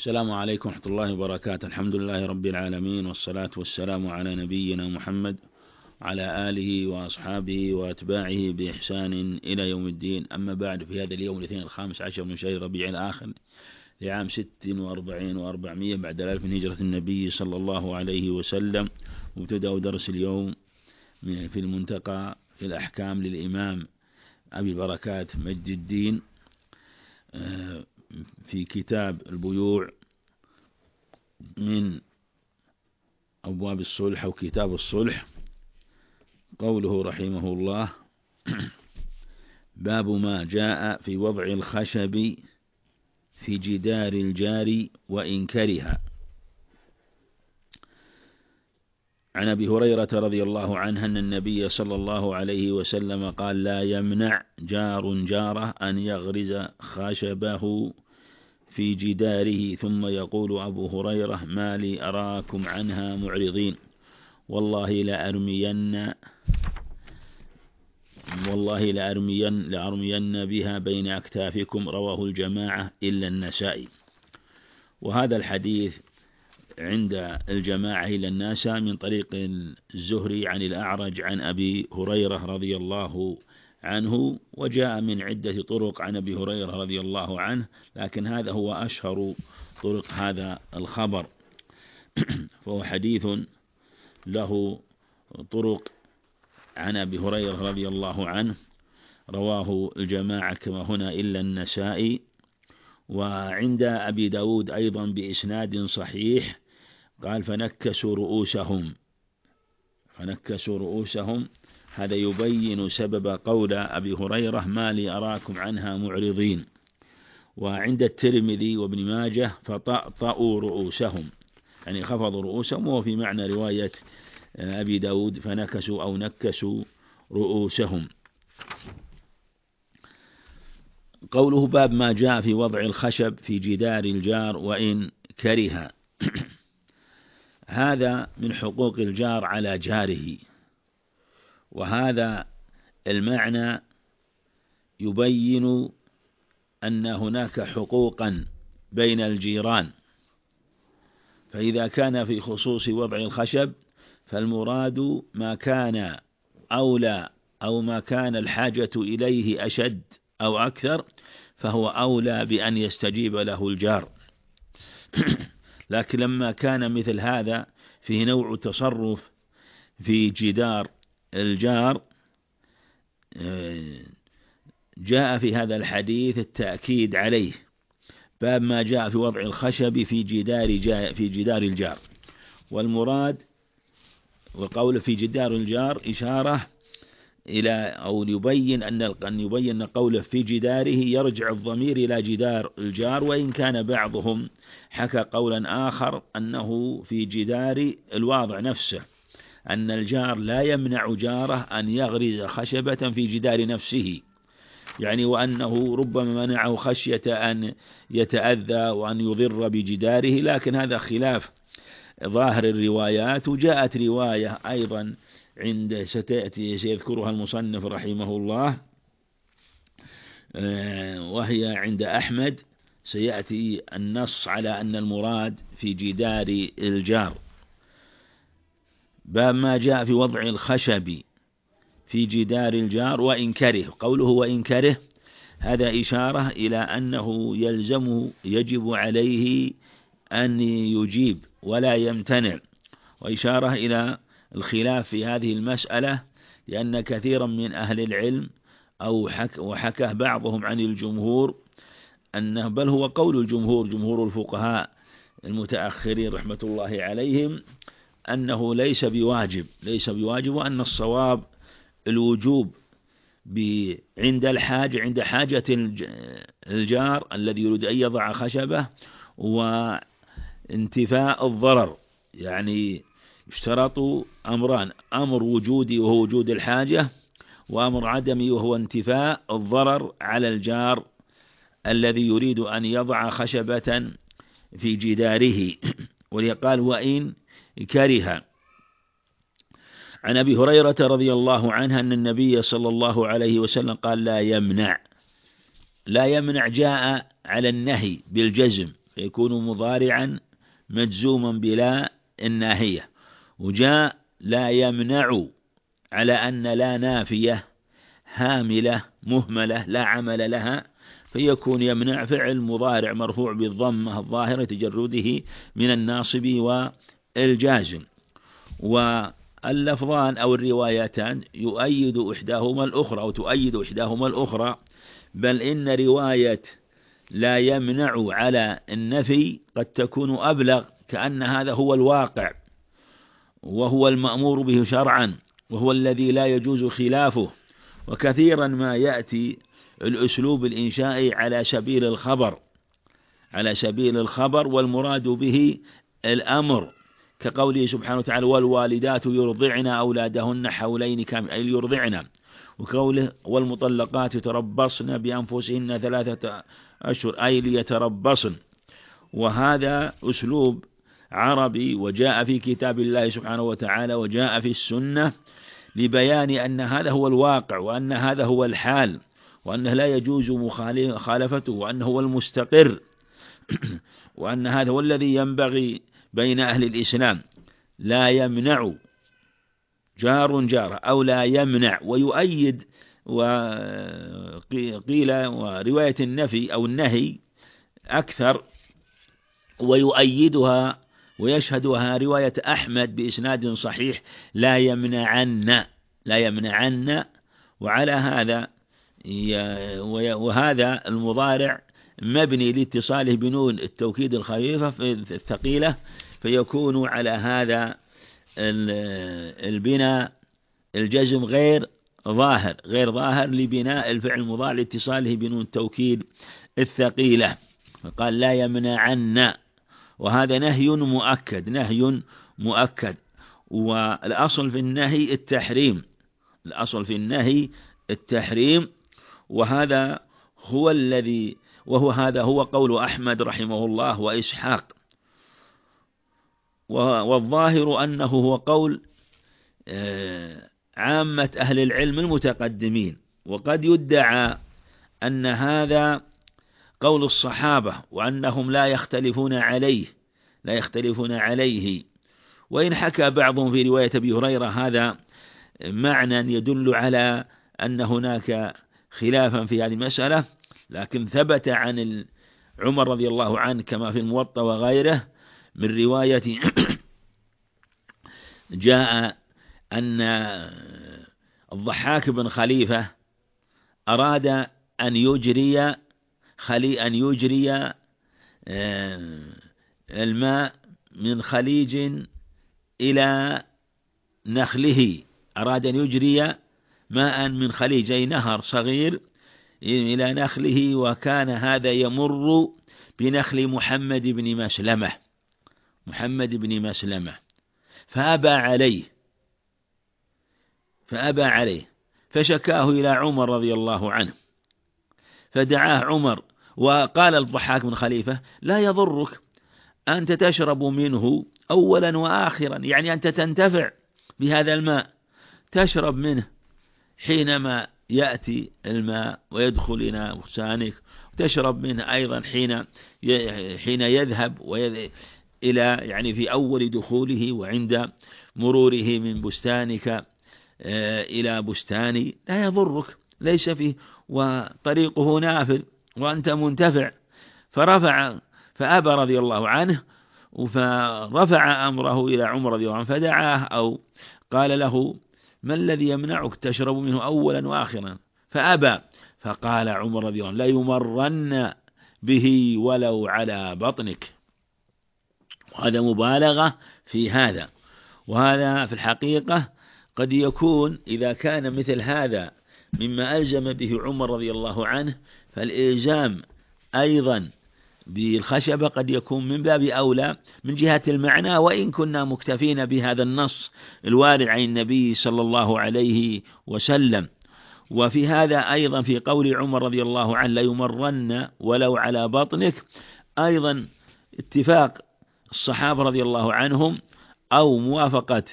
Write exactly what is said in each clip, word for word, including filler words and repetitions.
السلام عليكم ورحمة الله وبركاته. الحمد لله رب العالمين، والصلاة والسلام على نبينا محمد على آله وأصحابه وأتباعه بإحسان إلى يوم الدين. أما بعد، في هذا اليوم الاثنين الخامس عشر من شهر ربيع الآخر لعام ست وأربعين وأربعمائة بعد الألف من هجرة النبي صلى الله عليه وسلم، وابتدأ درس اليوم في المنتقى في الأحكام للإمام أبي البركات مجد الدين في كتاب البيوع من أبواب الصلح أو كتاب الصلح. قوله رحمه الله: باب ما جاء في وضع الخشب في جدار الجار وإن كره. عن أبي هريرة رضي الله عنه أن النبي صلى الله عليه وسلم قال: لا يمنع جار جاره أن يغرز خشبه في جداره. ثم يقول أبو هريرة: ما لي أراكم عنها معرضين، والله لأرمين والله لأرمين لأرمين بها بين أكتافكم. رواه الجماعة إلا النسائي. وهذا الحديث عند الجماعة إلا النسائي من طريق الزهري عن الأعرج عن أبي هريرة رضي الله عنه، وجاء من عدة طرق عن أبي هريرة رضي الله عنه، لكن هذا هو أشهر طرق هذا الخبر، فهو حديث له طرق عن أبي هريرة رضي الله عنه، رواه الجماعة كما هنا إلا النسائي. وعند أبي داود أيضا بإسناد صحيح قال: فنكسوا رؤوسهم فنكسوا رؤوسهم هذا يبين سبب قول أبي هريرة: ما لي أراكم عنها معرضين. وعند الترمذي وابن ماجه: فطأطأوا رؤوسهم، يعني خفضوا رؤوسهم، وهو في معنى رواية أبي داود: فنكسوا أو نكسوا رؤوسهم. قوله: باب ما جاء في وضع الخشب في جدار الجار وإن كره. هذا من حقوق الجار على جاره، وهذا المعنى يبين أن هناك حقوقا بين الجيران. فإذا كان في خصوص وضع الخشب فالمراد ما كان أولى أو ما كان الحاجة إليه أشد أو أكثر، فهو أولى بأن يستجيب له الجار. لكن لما كان مثل هذا فيه نوع تصرف في جدار الجار، جاء في هذا الحديث التأكيد عليه. باب ما جاء في وضع الخشب في جدار في جدار الجار. والمراد وقول في جدار الجار إشارة إلى أو يبين أن أن يبين قوله في جداره يرجع الضمير إلى جدار الجار، وإن كان بعضهم حكى قولا آخر أنه في جدار الواضع نفسه، أن الجار لا يمنع جاره أن يغرز خشبة في جدار نفسه، يعني وأنه ربما منعه خشية أن يتأذى وأن يضر بجداره، لكن هذا خلاف ظاهر الروايات. وجاءت رواية أيضا عند ستأتي سيذكرها المصنف رحمه الله، وهي عند أحمد، سيأتي النص على أن المراد في جدار الجار. باب ما جاء في وضع الخشب في جدار الجار وإن كره. قوله وإن كره هذا إشارة إلى أنه يلزمه يجب عليه أن يجيب ولا يمتنع، وإشارة إلى الخلاف في هذه المسألة، لأن كثيرا من أهل العلم أو حك وحكى بعضهم عن الجمهور أنه بل هو قول الجمهور جمهور الفقهاء المتأخرين رحمة الله عليهم أنه ليس بواجب ليس بواجب وأن الصواب الوجوب عند الحاجة عند حاجة الجار الذي يريد أن يضع خشبة وانتفاء الضرر. يعني يشترط أمران: أمر وجودي وهو وجود الحاجة، وأمر عدمي وهو انتفاء الضرر على الجار الذي يريد أن يضع خشبة في جداره. وليقال وإن كره. عن أبي هريرة رضي الله عنه أن النبي صلى الله عليه وسلم قال: لا يمنع لا يمنع جاء على النهي بالجزم، فيكون مضارعا مجزوما بلا الناهية. وجاء لا يمنع على أن لا نافية هاملة مهملة لا عمل لها، فيكون يمنع فعل مضارع مرفوع بالضمة الظاهرة تجرده من الناصب والجازم. واللفظان أو الروايتان يؤيد إحداهما الأخرى أو تؤيد إحداهما الأخرى، بل إن رواية لا يمنع على النفي قد تكون أبلغ، كأن هذا هو الواقع وهو المأمور به شرعا وهو الذي لا يجوز خلافه. وكثيرا ما يأتي الأسلوب الإنشائي على سبيل الخبر على سبيل الخبر والمراد به الأمر، كقوله سبحانه وتعالى والوالدات يرضعن أولادهن حولين كاملين أي يرضعن، وقوله والمطلقات يتربصن بأنفسهن ثلاثة أشهر أي ليتربصن. وهذا أسلوب عربي وجاء في كتاب الله سبحانه وتعالى وجاء في السنة لبيان أن هذا هو الواقع وأن هذا هو الحال وأنه لا يجوز مخالفته وأنه هو المستقر وأن هذا هو الذي ينبغي بين أهل الإسلام. لا يمنع جار جار أو لا يمنع. ويؤيد وقيل ورواية النفي أو النهي أكثر، ويؤيدها ويشهدها رواية أحمد بإسناد صحيح لا يمنعن لا يمنعن. وعلى هذا وهذا المضارع مبني لاتصاله بنون التوكيد الخفيفة الثقيلة، فيكون على هذا البناء الجزم غير ظاهر غير ظاهر لبناء الفعل المضارع لاتصاله بنون التوكيد الثقيلة، فقال لا يمنعن، وهذا نهي مؤكد نهي مؤكد. والأصل في النهي التحريم الأصل في النهي التحريم وهذا هو الذي وهو هذا هو قول أحمد رحمه الله وإسحاق، والظاهر أنه هو قول عامة أهل العلم المتقدمين. وقد يدعى أن هذا قول الصحابة وأنهم لا يختلفون عليه لا يختلفون عليه وإن حكى بعضهم في رواية أبي هريرة هذا معنى يدل على أن هناك خلافا في هذه المسألة، لكن ثبت عن عمر رضي الله عنه كما في الموطأ وغيره من رواية جاء أن الضحاك بن خليفة أراد أن يجري خلي أن يجري الماء من خليج إلى نخله أراد أن يجري ماء من خليج أي نهر صغير إلى نخله، وكان هذا يمر بنخل محمد بن مسلمة محمد بن مسلمة فأبى عليه فأبى عليه فشكاه إلى عمر رضي الله عنه، فدعاه عمر وقال الضحاك بن خليفة لا يضرك أنت تشرب منه أولا وآخرا، يعني أنت تنتفع بهذا الماء تشرب منه حينما يأتي الماء ويدخل إلى بستانك، وتشرب منه أيضا حين حين يذهب إلى يعني في أول دخوله وعند مروره من بستانك إلى بستاني لا يضرك ليس فيه وطريقه نافذ وأنت منتفع. فرفع فأبى رضي الله عنه، فرفع أمره إلى عمر رضي الله عنه فدعاه أو قال له ما الذي يمنعك تشرب منه أولا وآخرا؟ فأبى، فقال عمر رضي الله عنه لا يمرن به ولو على بطنك. وهذا مبالغة في هذا، وهذا في الحقيقة قد يكون إذا كان مثل هذا مما ألزم به عمر رضي الله عنه، فالإلزام أيضا بالخشبة قد يكون من باب أولى من جهة المعنى، وإن كنا مكتفين بهذا النص الوارد عن النبي صلى الله عليه وسلم. وفي هذا أيضا في قول عمر رضي الله عنه لا يمرن ولو على بطنك أيضا اتفاق الصحابة رضي الله عنهم أو موافقة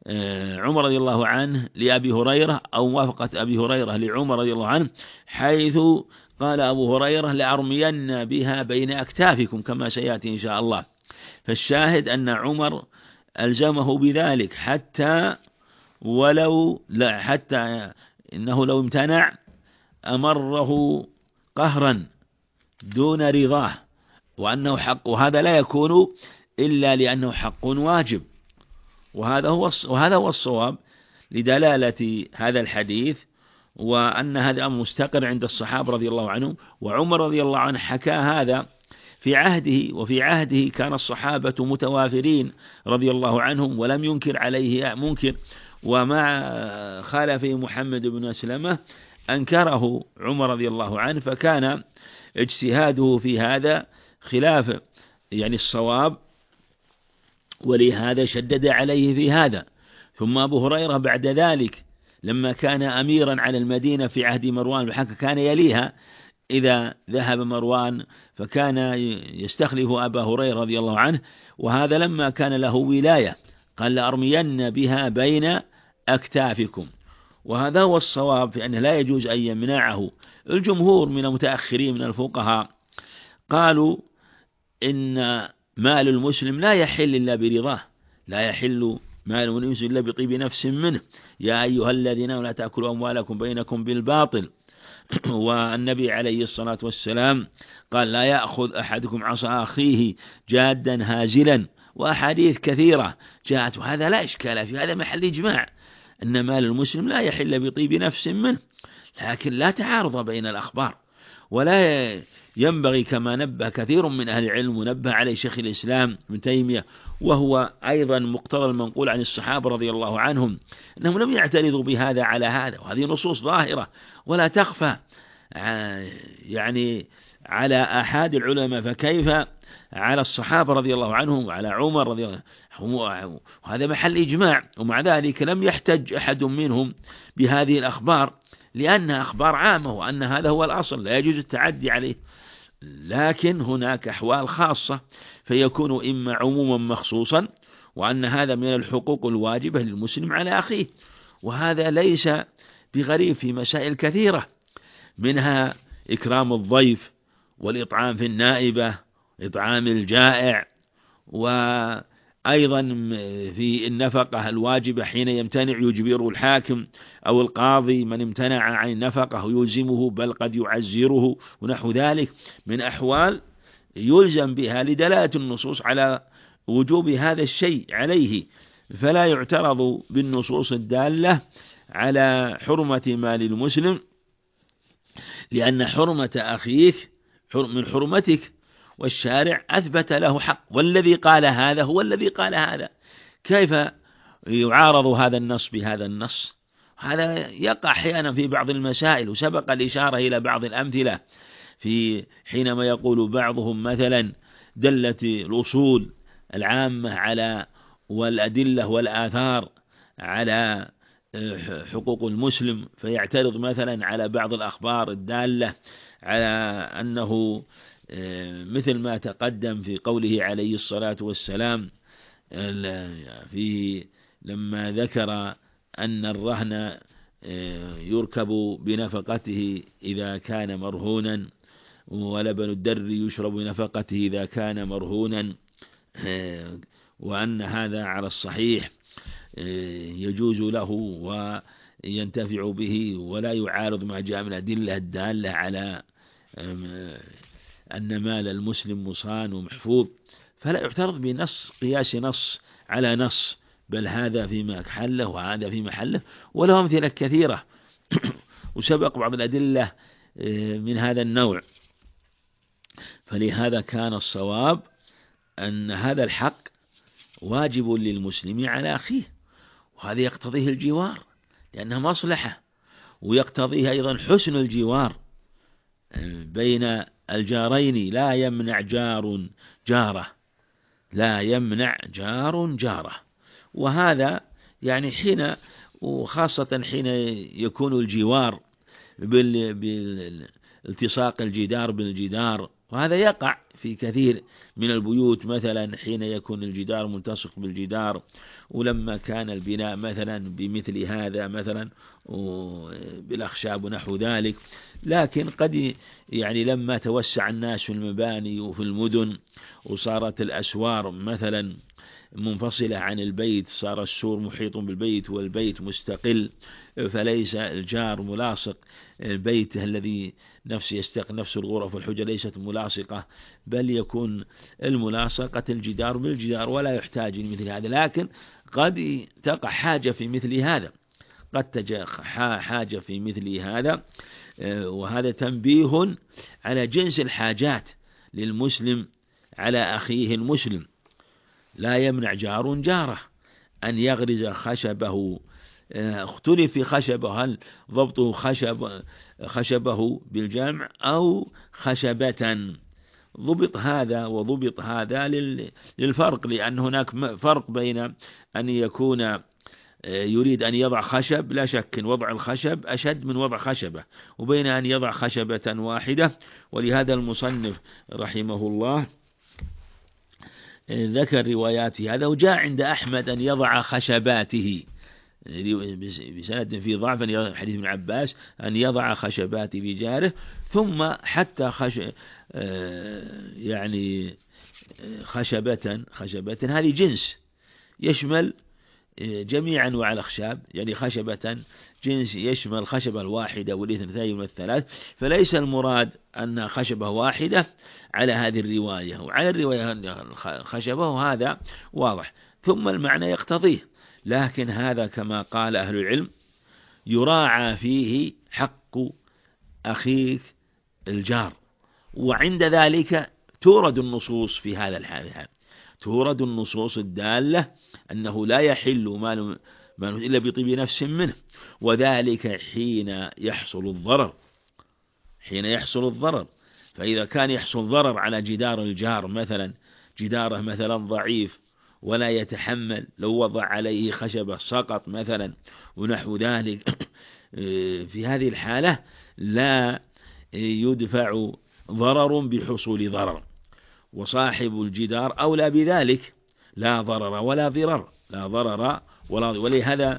عمر رضي الله عنه لأبي هريرة أو موافقة أبي هريرة لعمر رضي الله عنه، حيث قال أبو هريرة لأرمين بها بين أكتافكم كما سيأتي إن شاء الله. فالشاهد أن عمر ألزمه بذلك حتى ولو لا حتى إنه لو امتنع أمره قهرا دون رضاه، وأنه حق، وهذا لا يكون إلا لأنه حق واجب. وهذا هو وهذا هو الصواب لدلالة هذا الحديث، وأن هذا أمر مستقر عند الصحابة رضي الله عنهم. وعمر رضي الله عنه حكى هذا في عهده، وفي عهده كان الصحابة متوافرين رضي الله عنهم ولم ينكر عليه منكر، ومع خالفه محمد بن أسلمة أنكره عمر رضي الله عنه، فكان اجتهاده في هذا خلاف يعني الصواب، ولهذا شدد عليه في هذا. ثم أبو هريرة بعد ذلك لما كان أميرا على المدينة في عهد مروان الحكم كان يليها، إذا ذهب مروان فكان يستخلف أبا هريرة رضي الله عنه، وهذا لما كان له ولاية قال لأرمين بها بين أكتافكم. وهذا هو الصواب في أنه لا يجوز أن يمنعه. الجمهور من المتأخرين من الفقهاء قالوا إن مال المسلم لا يحل إلا برضاه، لا يحل مال المسلم إلا بطيب نفس منه، يا أيها الذين آمنوا لا تأكلوا أموالكم بينكم بالباطل. والنبي عليه الصلاة والسلام قال لا يأخذ أحدكم عصا أخيه جادا هازلا، وأحاديث كثيرة جاءت، وهذا لا إشكال في هذا محل إجماع أن مال المسلم لا يحل بطيب نفس منه، لكن لا تعارض بين الأخبار، ولا ينبغي كما نبه كثير من أهل العلم ونبه عليه شيخ الإسلام ابن تيمية، وهو أيضا مقتضى المنقول عن الصحابة رضي الله عنهم أنهم لم يعترضوا بهذا على هذا، وهذه نصوص ظاهرة ولا تخفى يعني على أحد العلماء، فكيف على الصحابة رضي الله عنهم وعلى عمر رضي الله عنه، وهذا محل إجماع. ومع ذلك لم يحتج أحد منهم بهذه الأخبار لأنها أخبار عامة، وأن هذا هو الأصل لا يجوز التعدي عليه. لكن هناك أحوال خاصة فيكون إما عموما مخصوصا، وأن هذا من الحقوق الواجبة للمسلم على أخيه، وهذا ليس بغريب في مسائل كثيرة، منها إكرام الضيف والإطعام في النائبة، إطعام الجائع، وأيضا في النفقة الواجبة حين يمتنع يجبره الحاكم أو القاضي، من امتنع عن النفقة يلزمه بل قد يعزره، ونحو ذلك من أحوال يلزم بها لدلالة النصوص على وجوب هذا الشيء عليه، فلا يعترض بالنصوص الدالة على حرمة مال المسلم، لأن حرمة أخيك من حرمتك، والشارع أثبت له حق، والذي قال هذا هو الذي قال هذا، كيف يعارض هذا النص بهذا النص؟ هذا يقع أحيانا في بعض المسائل، وسبق الإشارة إلى بعض الأمثلة في حينما يقول بعضهم مثلا دلت الأصول العامة على والأدلة والآثار على حقوق المسلم، فيعترض مثلا على بعض الأخبار الدالة على أنه مثل ما تقدم في قوله عليه الصلاة والسلام في لما ذكر أن الرهن يركب بنفقته إذا كان مرهونا، ولبن الدر يشرب بنفقته إذا كان مرهونا، وأن هذا على الصحيح يجوز له وينتفع به، ولا يعارض ما جاء من الأدلة الدالة على أن مال المسلم مصان ومحفوظ، فلا يعترض بنص قياس نص على نص، بل هذا في محله وهذا في محله، وله أمثلة كثيرة وسبق بعض الأدلة من هذا النوع. فلهذا كان الصواب أن هذا الحق واجب للمسلم على أخيه، وهذا يقتضيه الجوار لأنها مصلحة، ويقتضيه أيضا حسن الجوار بين الجارين، لا يمنع جار جاره، لا يمنع جار جاره. وهذا يعني حين، وخاصة حين يكون الجوار بالالتصاق الجدار بالجدار وهذا يقع في كثير من البيوت، مثلا حين يكون الجدار ملتصق بالجدار، ولما كان البناء مثلا بمثل هذا مثلا بالأخشاب ونحو ذلك. لكن قد يعني لما توسع الناس في المباني وفي المدن وصارت الأسوار مثلا منفصلة عن البيت، صار السور محيط بالبيت والبيت مستقل، فليس الجار ملاصق البيت الذي نفس يستقل نفس الغرف والحجر ليست ملاصقة، بل يكون الملاصقة الجدار بالجدار ولا يحتاج لمثل هذا. لكن قد تقع حاجة في مثل هذا، قد تجد حاجة في مثل هذا، وهذا تنبيه على جنس الحاجات للمسلم على أخيه المسلم. لا يمنع جار جاره أن يغرز خشبه، اختلف في خشبه، هل ضبطه خشب خشبه بالجمع أو خشبة، ضبط هذا وضبط هذا للفرق، لأن هناك فرق بين أن يكون يريد أن يضع خشب، لا شك أن وضع الخشب أشد من وضع خشبة، وبين أن يضع خشبة واحدة. ولهذا المصنف رحمه الله ذكر رواياته هذا، وجاء عند أحمد أن يضع خشباته بسند في ضعف، حديث ابن عباس أن يضع خشبات بجاره، ثم حتى خش يعني خشبة خشبة هذه جنس يشمل جميع أنواع الأخشاب، يعني خشبة جنس يشمل الخشبة الواحدة والاثنتين والثلاث، فليس المراد أن خشبة واحدة على هذه الرواية، وعلى الرواية خشبة هذا واضح، ثم المعنى يقتضيه. لكن هذا كما قال أهل العلم يراعى فيه حق أخيك الجار، وعند ذلك تورد النصوص في هذا الحال، تورد النصوص الدالة أنه لا يحل مال إلا بطيب نفس منه، وذلك حين يحصل الضرر، حين يحصل الضرر. فإذا كان يحصل ضرر على جدار الجار، مثلا جداره مثلا ضعيف ولا يتحمل، لو وضع عليه خشبة سقط مثلا ونحو ذلك، في هذه الحالة لا يدفع ضرر بحصول ضرر، وصاحب الجدار أولى بذلك، لا ضرر ولا ضرر، لا ضرر ولا. ولهذا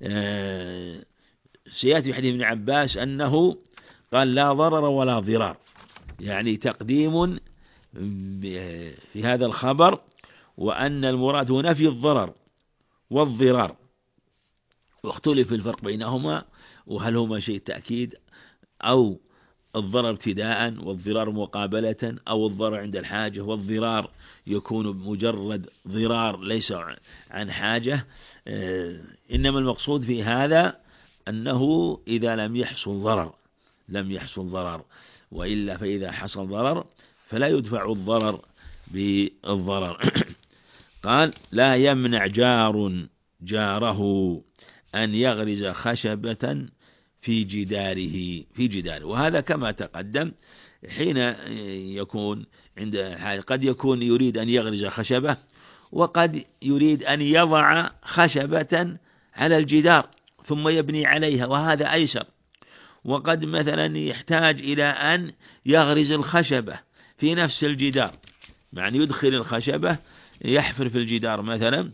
سيأتي في حديث ابن عباس أنه قال لا ضرر ولا ضرار، يعني تقديم في هذا الخبر، وأن المراد هو نفي الضرر والضرار، واختلف الفرق بينهما، وهل هما شيء تأكيد أو الضرر ابتداء والضرار مقابلة، أو الضرر عند الحاجة والضرار يكون مجرد ضرار ليس عن حاجة. إنما المقصود في هذا أنه إذا لم يحصل ضرر لم يحصل ضرر، وإلا فإذا حصل ضرر فلا يدفع الضرر بالضرر. قال لا يمنع جار جاره أن يغرز خشبة في جداره في جداره وهذا كما تقدم، حين يكون عند قد يكون يريد أن يغرز خشبة، وقد يريد أن يضع خشبة على الجدار ثم يبني عليها، وهذا أيسر. وقد مثلا يحتاج إلى أن يغرز الخشبة في نفس الجدار، يعني يدخل الخشبة يحفر في الجدار مثلا،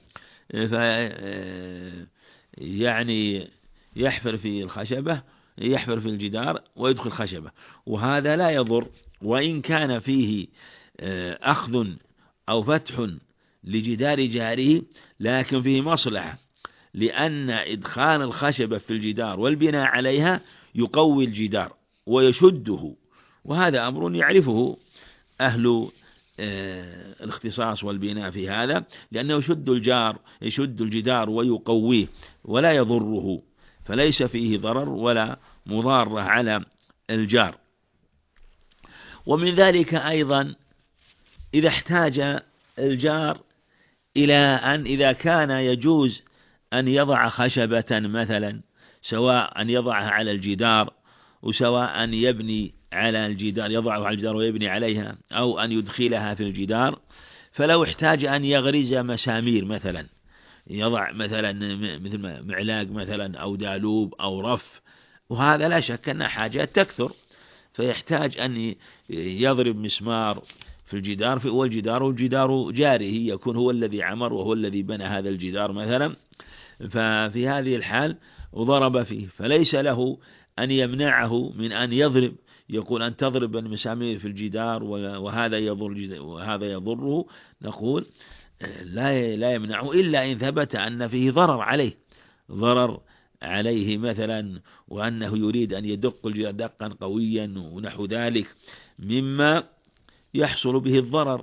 يعني يحفر في الخشبة يحفر في الجدار ويدخل خشبة، وهذا لا يضر، وإن كان فيه أخذ أو فتح لجدار جاره، لكن فيه مصلحة، لأن إدخال الخشبة في الجدار والبناء عليها يقوي الجدار ويشده، وهذا أمر يعرفه أهل الاختصاص والبناء في هذا، لأنه يشد الجار يشد الجدار ويقويه ولا يضره، فليس فيه ضرر ولا مضارة على الجار. ومن ذلك أيضا إذا احتاج الجار إلى أن إذا كان يجوز أن يضع خشبة مثلا، سواء أن يضعها على الجدار وسواء أن يبني على الجدار، يضعها على الجدار ويبني عليها، أو أن يدخلها في الجدار، فلو احتاج أن يغرز مسامير مثلا، يضع مثلا مثل معلاق مثلا أو دالوب أو رف، وهذا لا شك أن حاجات تكثر، فيحتاج أن يضرب مسمار في الجدار، والجدار والجدار جاره، يكون هو الذي عمر وهو الذي بنى هذا الجدار مثلا. ففي هذه الحال وضرب فيه، فليس له أن يمنعه من أن يضرب، يقول أن تضرب المسامير في الجدار وهذا يضر وهذا يضره، نقول لا لا يمنعه إلا إن ثبت أن فيه ضرر عليه ضرر عليه مثلا، وأنه يريد أن يدق الجدار دقا قويا ونحو ذلك مما يحصل به الضرر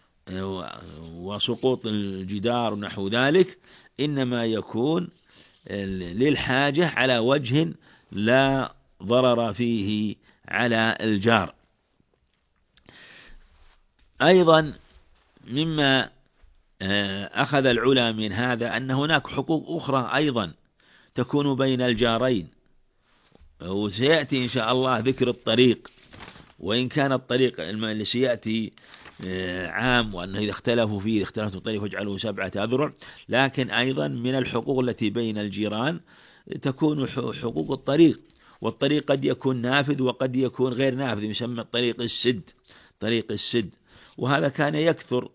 وسقوط الجدار ونحو ذلك، إنما يكون للحاجة على وجه لا ضرر فيه على الجار. أيضا مما أخذ العلماء من هذا أن هناك حقوق أخرى أيضا تكون بين الجارين، وسيأتي إن شاء الله ذكر الطريق، وإن كان الطريق اللي سيأتي عام وأنه إذا اختلفوا فيه اختلفوا الطريق واجعلوا سبعة أذرع، لكن أيضا من الحقوق التي بين الجيران تكون حقوق الطريق، والطريق قد يكون نافذ وقد يكون غير نافذ، يسمى الطريق السد طريق السد، وهذا كان يكثر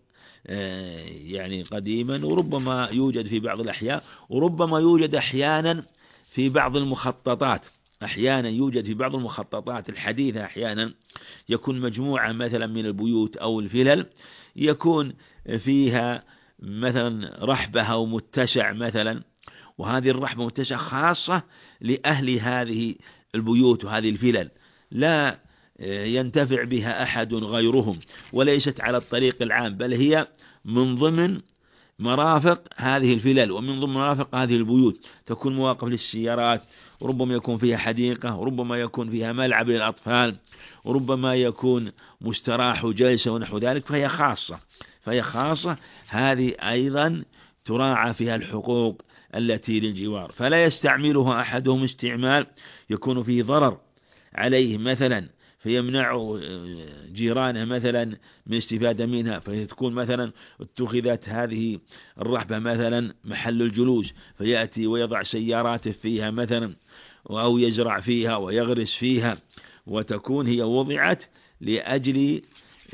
يعني قديما، وربما يوجد في بعض الأحياء، وربما يوجد أحيانا في بعض المخططات، أحيانا يوجد في بعض المخططات الحديثة أحيانا يكون مجموعة مثلا من البيوت أو الفلل يكون فيها مثلا رحبة أو متسع مثلا، وهذه الرحبة متسع خاصة لأهل هذه البيوت وهذه الفلل، لا ينتفع بها أحد غيرهم، وليست على الطريق العام، بل هي من ضمن مرافق هذه الفلل ومن ضمن مرافق هذه البيوت، تكون مواقف للسيارات، وربما يكون فيها حديقة، وربما يكون فيها ملعب للأطفال، وربما يكون مستراح وجلسة ونحو ذلك، فهي خاصة فهي خاصة هذه أيضا تراعى فيها الحقوق التي للجوار، فلا يستعملها أحدهم استعمال يكون فيه ضرر عليه مثلا فيمنع جيرانه مثلا من الاستفادة منها، فتكون مثلا اتخذت هذه الرحبة مثلا محل الجلوس، فيأتي ويضع سياراته فيها مثلا، أو يزرع فيها ويغرس فيها، وتكون هي وضعت لأجل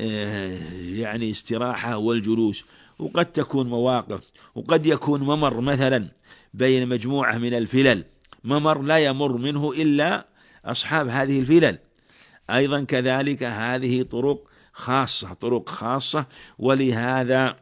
يعني استراحة والجلوس. وقد تكون مواقف، وقد يكون ممر مثلا بين مجموعة من الفلل، ممر لا يمر منه إلا أصحاب هذه الفلل، أيضا كذلك هذه طرق خاصة طرق خاصة ولهذا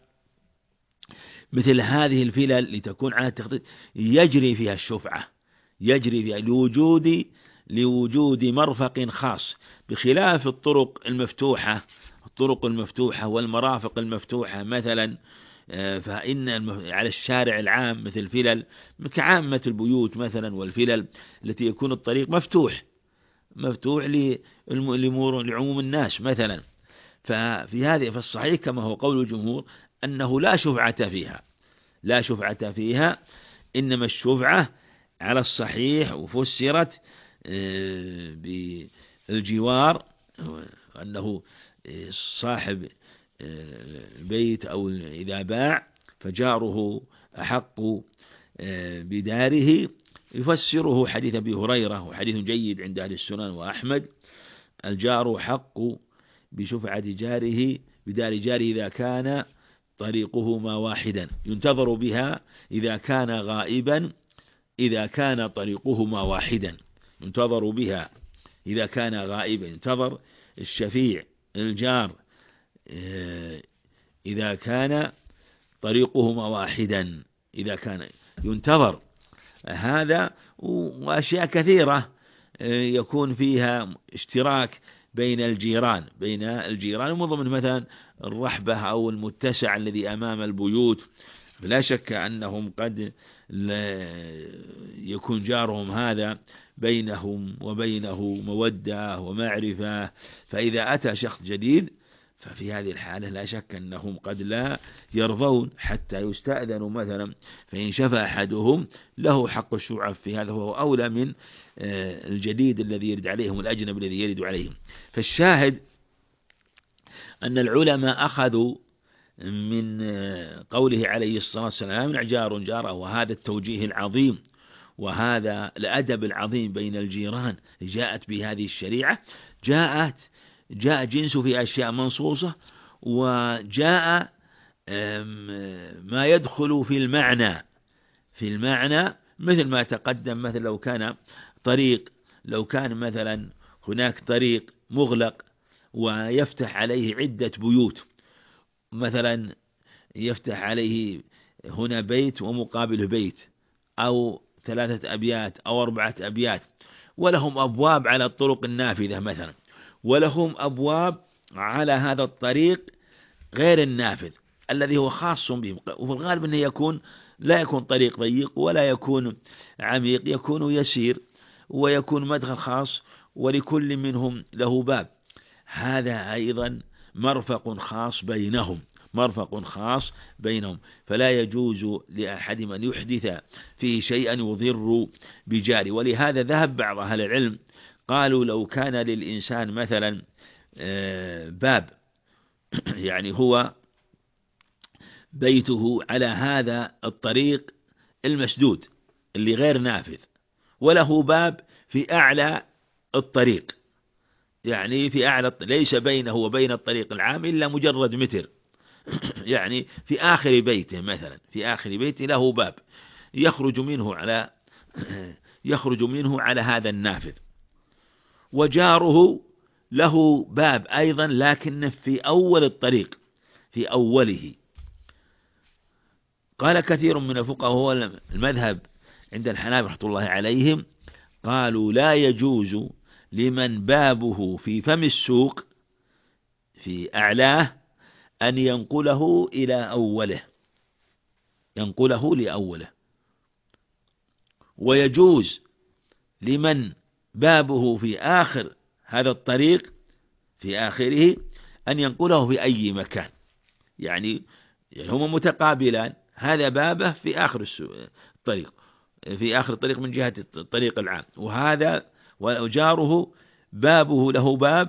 مثل هذه الفلل لتكون على التخطيط يجري فيها الشفعة، يجري فيها لوجود لوجود مرفق خاص، بخلاف الطرق المفتوحة الطرق المفتوحة والمرافق المفتوحة مثلا، فإن على الشارع العام مثل فلل كعامة البيوت مثلا والفلل التي يكون الطريق مفتوح مفتوح لعموم الناس مثلا، ففي هذه فالصحيح كما هو قول الجمهور أنه لا شفعة فيها لا شفعة فيها إنما الشفعة على الصحيح وفسرت بالجوار، أنه صاحب بيت أو إذا باع فجاره أحق بداره، يفسره حديث أبي هريرة وحديث جيد عند أهل السنن وأحمد: الجار حق بشفعة جاره بدار جاره إذا كان طريقهما واحدا، ينتظر بها إذا كان غائبا إذا كان طريقهما واحدا، ينتظر بها إذا كان غائبا، ينتظر الشفيع الجار إذا كان طريقهما واحدا، إذا كان ينتظر هذا، وأشياء كثيرة يكون فيها اشتراك بين الجيران بين الجيران ومن ضمن مثلا الرحبة أو المتسع الذي أمام البيوت، لا شك أنهم قد يكون جارهم هذا بينهم وبينه مودة ومعرفة، فإذا أتى شخص جديد ففي هذه الحالة لا شك أنهم قد لا يرضون حتى يستأذنوا مثلا، فإن شفى أحدهم له حق الشفعة في هذا، وهو أولى من الجديد الذي يرد عليهم الأجنبي الذي يرد عليهم. فالشاهد أن العلماء أخذوا من قوله عليه الصلاة والسلام: يمنع جار جاره، وهذا التوجيه العظيم وهذا الأدب العظيم بين الجيران جاءت بهذه الشريعة. جاءت جاء جنس في أشياء منصوصة، وجاء ما يدخل في المعنى في المعنى مثل ما تقدم. مثل لو كان طريق لو كان مثلا هناك طريق مغلق ويفتح عليه عدة بيوت، مثلا يفتح عليه هنا بيت ومقابله بيت، أو ثلاثة أبيات أو أربعة أبيات، ولهم أبواب على الطرق النافذة مثلا، ولهم أبواب على هذا الطريق غير النافذ الذي هو خاص بهم. وفي الغالب أنه يكون لا يكون طريق ضيق ولا يكون عميق، يكون يسير ويكون مدخل خاص ولكل منهم له باب. هذا أيضا مرفق خاص بينهم مرفق خاص بينهم فلا يجوز لأحد أن يحدث فيه شيئا يضر بجاره. ولهذا ذهب بعض أهل العلم قالوا لو كان للإنسان مثلا باب، يعني هو بيته على هذا الطريق المسدود اللي غير نافذ، وله باب في أعلى الطريق، يعني في أعلى ليس بينه وبين الطريق العام إلا مجرد متر، يعني في آخر بيته مثلا في آخر بيته له باب يخرج منه على يخرج منه على هذا النافذ، وجاره له باب أيضا لكن في أول الطريق في أوله. قال كثير من الفقهاء هو المذهب عند الحنابلة رحمة الله عليهم، قالوا لا يجوز لمن بابه في فم السوق في أعلاه أن ينقله إلى أوله ينقله لأوله ويجوز لمن بابه في آخر هذا الطريق في آخره أن ينقله في أي مكان. يعني يعني هما متقابلان، هذا بابه في آخر الطريق في آخر الطريق من جهة الطريق العام، وهذا وجاره بابه له باب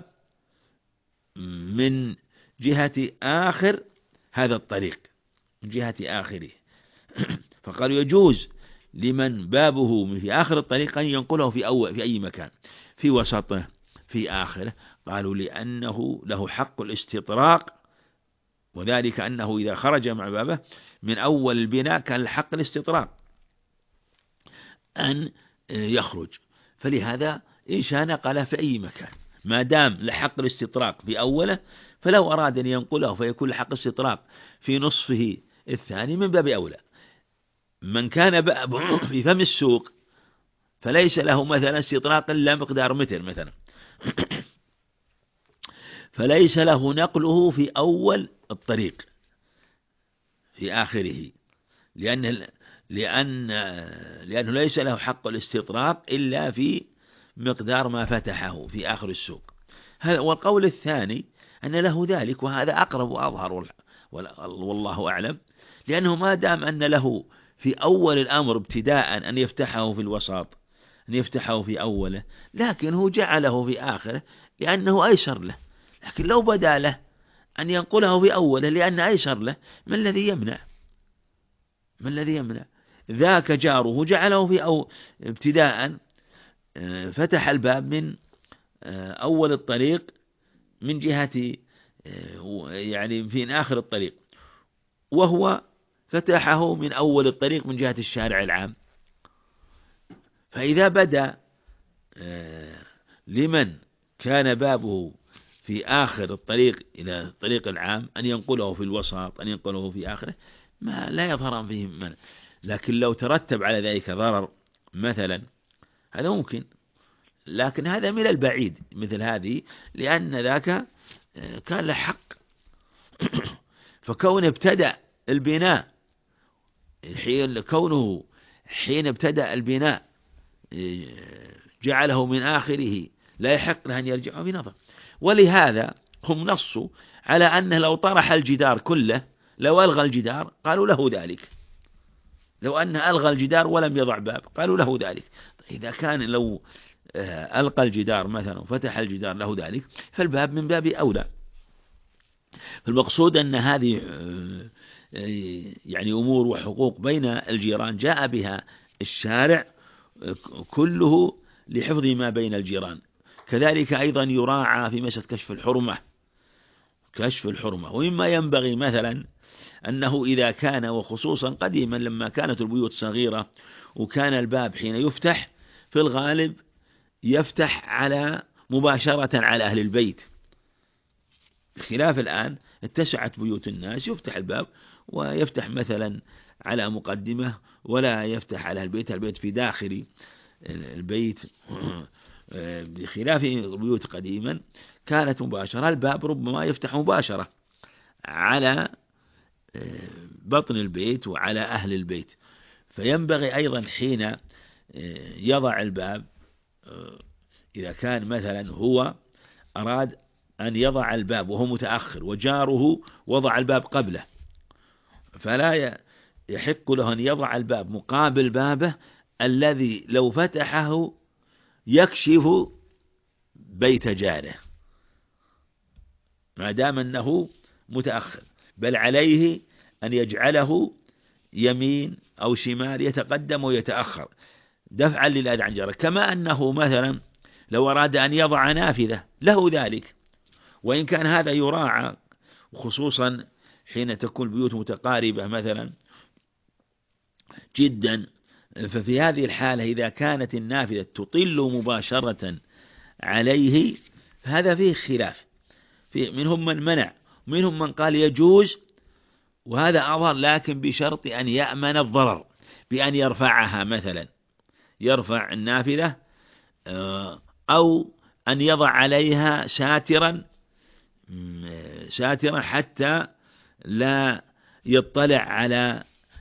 من جهة آخر هذا الطريق من جهة آخره. فقالوا يجوز لمن بابه في آخر الطريق أن ينقله في أول في أي مكان، في وسطه في آخره. قالوا لأنه له حق الاستطراق، وذلك أنه إذا خرج مع بابه من أول البناء كان الحق الاستطراق أن يخرج، فلهذا إن شاء نقله في أي مكان ما دام لحق الاستطراق في أوله، فلو أراد أن ينقله فيكون لحق الاستطراق في نصفه الثاني من باب أولى. من كان بابه في فم السوق فليس له مثلا استطراق إلا مقدار متر مثلا فليس له نقله في أول الطريق في آخره، لأن لأن لأنه ليس له حق الاستطراق إلا في مقدار ما فتحه في آخر السوق. هذا والقول الثاني أن له ذلك، وهذا أقرب وأظهر والله أعلم، لأنه ما دام أن له في أول الأمر ابتداء أن يفتحه في الوسط أن يفتحه في أوله، لكنه جعله في آخره لأنه أيسر له. لكن لو بدا له أن ينقله في أوله لأن أيسر له، ما الذي يمنع ما الذي يمنع ذاك جاره جعله في أو ابتداء فتح الباب من أول الطريق من جهة يعني في آخر الطريق، وهو فتحه من أول الطريق من جهة الشارع العام. فإذا بدا لمن كان بابه في آخر الطريق إلى الطريق العام أن ينقله في الوسط أن ينقله في آخره، ما لا يظهر فيه من. لكن لو ترتب على ذلك ضرر مثلا هذا ممكن، لكن هذا من البعيد مثل هذه، لأن ذاك كان له حق. فكون ابتدأ البناء حين كونه حين ابتدأ البناء جعله من آخره لا يحق له أن يرجع في نظر. ولهذا هم نصوا على أنه لو طرح الجدار كله لو ألغى الجدار قالوا له ذلك، لو أنه ألغى الجدار ولم يضع باب قالوا له ذلك. إذا كان لو ألقى الجدار مثلا وفتح الجدار له ذلك فالباب من باب أولى. فالمقصود أن هذه يعني أمور وحقوق بين الجيران جاء بها الشارع، كله لحفظ ما بين الجيران. كذلك أيضا يراعى في مسألة كشف الحرمة، كشف الحرمة. ومما ينبغي مثلا أنه إذا كان، وخصوصا قديما لما كانت البيوت صغيرة وكان الباب حين يفتح في الغالب يفتح على مباشرة على أهل البيت، خلاف الآن اتسعت بيوت الناس يفتح الباب ويفتح مثلا على مقدمة ولا يفتح على البيت، البيت في داخل البيت، بخلاف بيوت قديما كانت مباشرة، الباب ربما يفتح مباشرة على بطن البيت وعلى أهل البيت. فينبغي أيضا حين يضع الباب، إذا كان مثلا هو أراد أن يضع الباب وهو متأخر وجاره وضع الباب قبله، فلا يحق له أن يضع الباب مقابل بابه الذي لو فتحه يكشف بيت جاره ما دام أنه متأخر، بل عليه أن يجعله يمين أو شمال، يتقدم ويتأخر دفعا للأذى عن جاره. كما أنه مثلا لو أراد أن يضع نافذة له ذلك، وإن كان هذا يراعى خصوصا حين تكون البيوت متقاربة مثلا جدا. ففي هذه الحالة إذا كانت النافذة تطل مباشرة عليه فهذا فيه خلاف، في منهم من منع، منهم من قال يجوز، وهذا أظهر، لكن بشرط أن يأمن الضرر بأن يرفعها مثلا، يرفع النافذة أو أن يضع عليها ساترا ساترا حتى لا يطلع على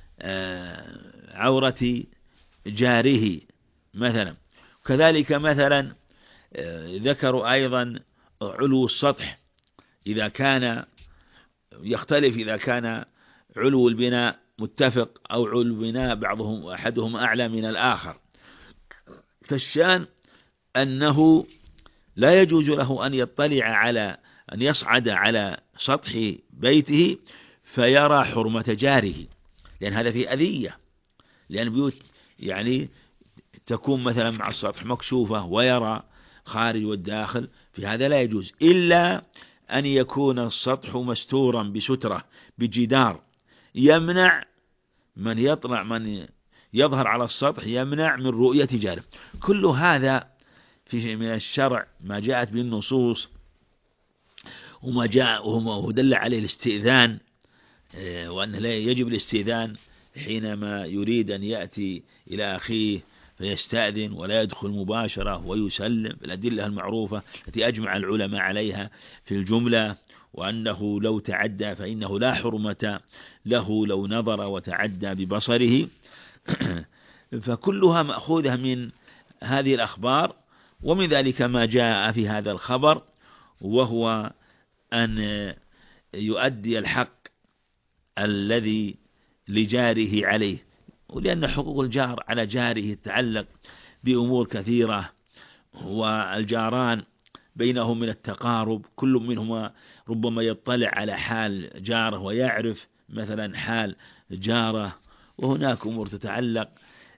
عورة جاره مثلا. كذلك مثلا ذكروا أيضا علو السطح، إذا كان يختلف، إذا كان علو البناء متفق أو علو البناء بعضهم أحدهم أعلى من الآخر، فالشان أنه لا يجوز له أن يطلع على أن يصعد على سطح بيته فيرى حرمة جاره، لأن هذا فيه أذية، لأن البيوت يعني تكون مثلا مع السطح مكشوفة ويرى خارج والداخل، في هذا لا يجوز إلا أن يكون السطح مستورا بسترة بجدار يمنع من يطلع من يظهر على السطح، يمنع من رؤية جاره. كل هذا في من الشرع ما جاءت به النصوص وما جاء وما دل عليه الاستئذان، وأنه لا يجب الاستئذان حينما يريد أن يأتي إلى أخيه فيستأذن ولا يدخل مباشرة ويسلم، الأدلة المعروفة التي أجمع العلماء عليها في الجملة، وأنه لو تعدى فإنه لا حرمة له لو نظر وتعدى ببصره. فكلها مأخوذة من هذه الأخبار، ومن ذلك ما جاء في هذا الخبر، وهو أن يؤدي الحق الذي لجاره عليه، ولأن حقوق الجار على جاره تتعلق بأمور كثيرة، والجاران بينهم من التقارب، كل منهما ربما يطلع على حال جاره ويعرف مثلا حال جاره، وهناك أمور تتعلق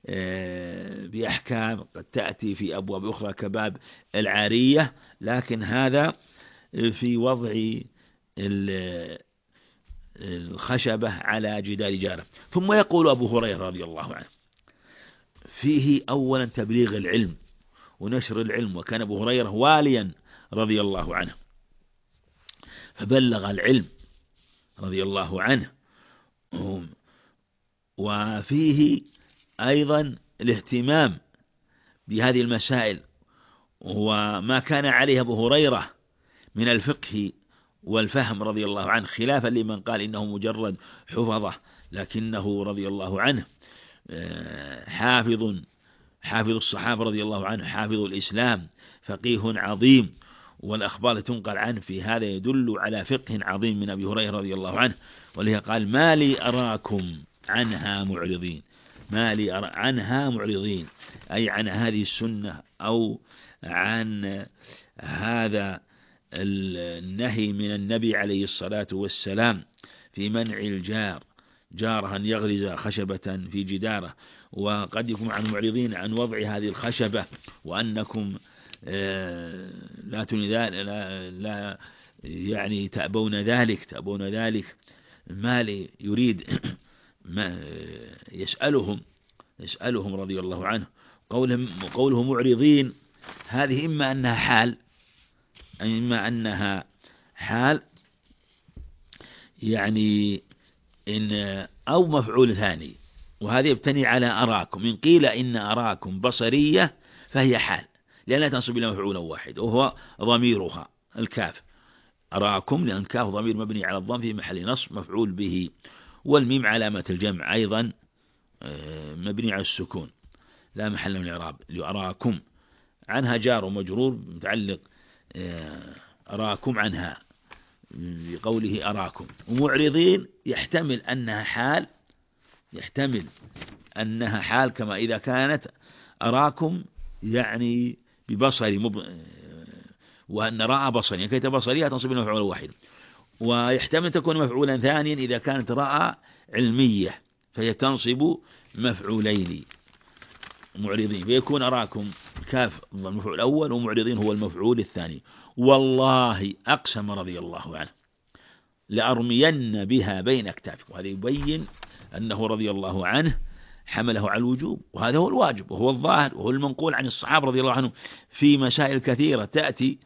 بأحكام قد تأتي في أبواب أخرى كباب العارية، لكن هذا في وضع الخشبة على جدار جاره. ثم يقول أبو هريرة رضي الله عنه فيه أولا تبليغ العلم ونشر العلم، وكان أبو هريرة واليا رضي الله عنه فبلغ العلم رضي الله عنه. وفيه أيضا الاهتمام بهذه المسائل وما كان عليه أبو هريرة من الفقه والفهم رضي الله عنه، خلافا لمن قال إنه مجرد حفظه، لكنه رضي الله عنه حافظ حافظ الصحابة رضي الله عنه، حافظ الإسلام، فقيه عظيم، والأخبار تنقل عنه في هذا يدل على فقه عظيم من أبي هريرة رضي الله عنه. ولهذا قال ما لي أراكم عنها معرضين، ما لي أرى عنها معرضين، أي عن هذه السنة أو عن هذا النهي من النبي عليه الصلاة والسلام في منع الجار جاره أن يغرز خشبة في جداره، وقد يكون عن معرضين عن وضع هذه الخشبة، وأنكم لا لا لا يعني تأبون ذلك تأبون ذلك مالي يريد ما يسألهم يسألهم رضي الله عنه. قولهم قوله معرضين، هذه إما أنها حال إما أنها حال يعني إن أو مفعول ثاني، وهذا يبتني على أراكم. إن قيل إن أراكم بصرية فهي حال، لأنها تنصب إلى مفعول واحد وهو ضميرها الكاف، أراكم، لأن كاف ضمير مبني على الضم في محل نصب مفعول به، والميم علامة الجمع أيضا مبني على السكون لا محل من الإعراب، لأراكم عنها جار ومجرور متعلق أراكم عنها بقوله أراكم. ومعرضين يحتمل أنها حال يحتمل أنها حال كما إذا كانت أراكم يعني ببصري مب... وأن رأى بصري، يعني كانت بصرية تنصب إلى مفعول واحد. ويحتمل تكون مفعولا ثانيا إذا كانت رأى علمية فهي تنصب مفعولين معرضين، فيكون أراكم كاف المفعول الأول ومعرضين هو المفعول الثاني. والله أقسم رضي الله عنه لأرمين بها بين أكتافكم، هذا يبين أنه رضي الله عنه حمله على الوجوب، وهذا هو الواجب وهو الظاهر وهو المنقول عن الصحابة رضي الله عنهم في مسائل كثيرة تأتي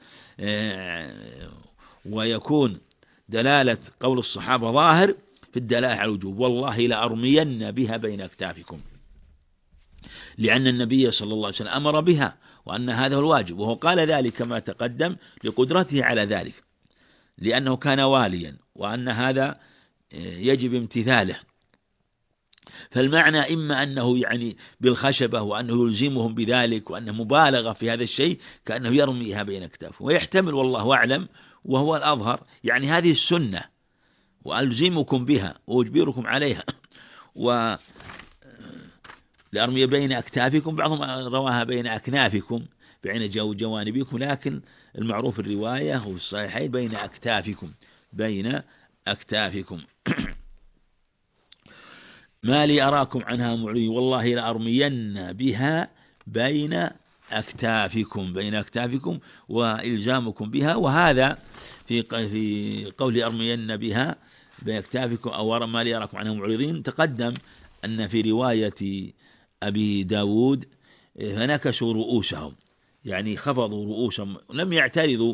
ويكون دلالة قول الصحابة ظاهر في الدلالة على الوجوب. والله لأرمين بها بين أكتافكم، لأن النبي صلى الله عليه وسلم أمر بها وأن هذا هو الواجب، وهو قال ذلك كما تقدم لقدرته على ذلك، لأنه كان واليا وأن هذا يجب امتثاله. فالمعنى إما أنه يعني بالخشبة وأنه يلزمهم بذلك وأنه مبالغة في هذا الشيء كأنه يرميها بين أكتافه، ويحتمل والله أعلم وهو الأظهر يعني هذه السنة وألزمكم بها وأجبركم عليها. و لأرمي بين أكتافكم، بعضهم رواها بين أكنافكم بين جو جوانبكم، لكن المعروف الرواية والصحيحين بين أكتافكم بين أكتافكم. ما لي أراكم عنها معرضين والله لأرمين بها بين أكتافكم بين أكتافكم وإلزامكم بها. وهذا في في قول أرمين بها بين أكتافكم أو ما لي أراكم عنها معرضين تقدم أن في رواية أبي داود فنكشوا رؤوسهم، يعني خفضوا رؤوسهم لم يعترضوا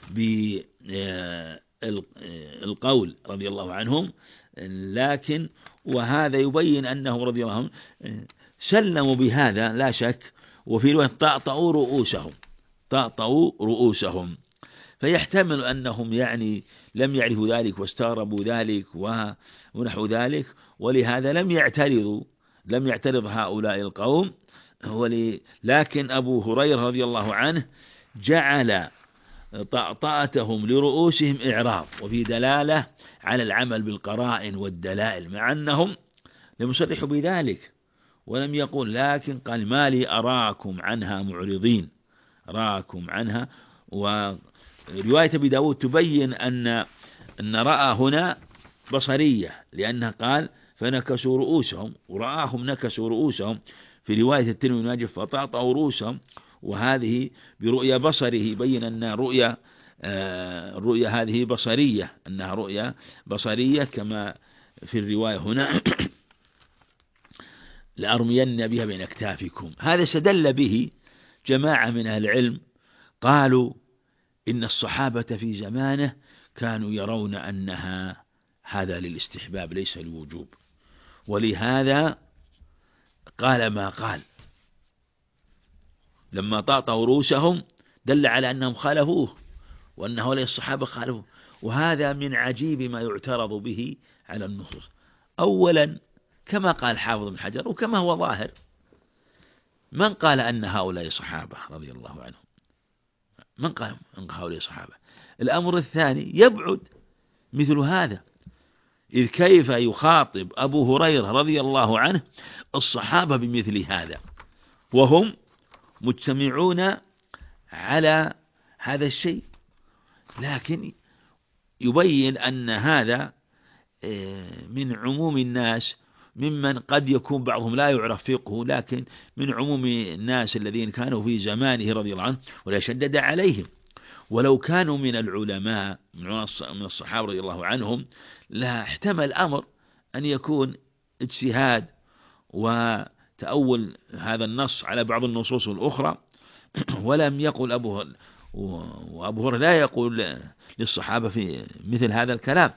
بالقول رضي الله عنهم، لكن وهذا يبين أنهم رضي الله عنهم سلموا بهذا لا شك. وفي رواية طأطأوا رؤوسهم طأطأوا رؤوسهم، فيحتمل أنهم يعني لم يعرفوا ذلك واستغربوا ذلك ونحو ذلك، ولهذا لم يعترضوا لم يعترض هؤلاء القوم. ولي لكن أبو هريرة رضي الله عنه جعل طأطأتهم لرؤوسهم إعراض، وفي دلالة على العمل بالقرائن والدلائل، مع أنهم لم يصرحوا بذلك ولم يقول، لكن قال ما لي أراكم عنها معرضين أراكم عنها. ورواية أبي داود تبين أن أن رأى هنا بصرية، لأنها قال فنكسوا رؤوسهم ورآهم نكسوا رؤوسهم. في رواية الترمذي والناجي فطأطأوا رؤوسهم، وهذه برؤيا بصره بين أن رؤيا الرؤيا هذه بصرية أنها رؤيا بصرية كما في الرواية هنا لأرمين بها بين أكتافكم. هذا استدل به جماعة من أهل العلم، قالوا إن الصحابة في زمانه كانوا يرون أنها هذا للاستحباب ليس للوجوب، ولهذا قال ما قال لما طأطأوا رؤوسهم دل على أنهم خالفوه وأن هؤلاء الصحابة خالفوه. وهذا من عجيب ما يعترض به على النصوص. أولا كما قال حافظ بن حجر وكما هو ظاهر، من قال أن هؤلاء صحابة رضي الله عنهم؟ من قال أن هؤلاء صحابة؟ الأمر الثاني يبعد مثل هذا، إذ كيف يخاطب أبو هريرة رضي الله عنه الصحابة بمثل هذا وهم مجتمعون على هذا الشيء؟ لكن يبين أن هذا من عموم الناس ممن قد يكون بعضهم لا يعرف فقهه، لكن من عموم الناس الذين كانوا في زمانه رضي الله عنه ولا شدد عليهم. ولو كانوا من العلماء من الصحابة رضي الله عنهم لا احتمل الأمر أن يكون اجتهاد وتأول هذا النص على بعض النصوص الأخرى. ولم يقل أبو وأبو هريرة لا يقول للصحابة في مثل هذا الكلام.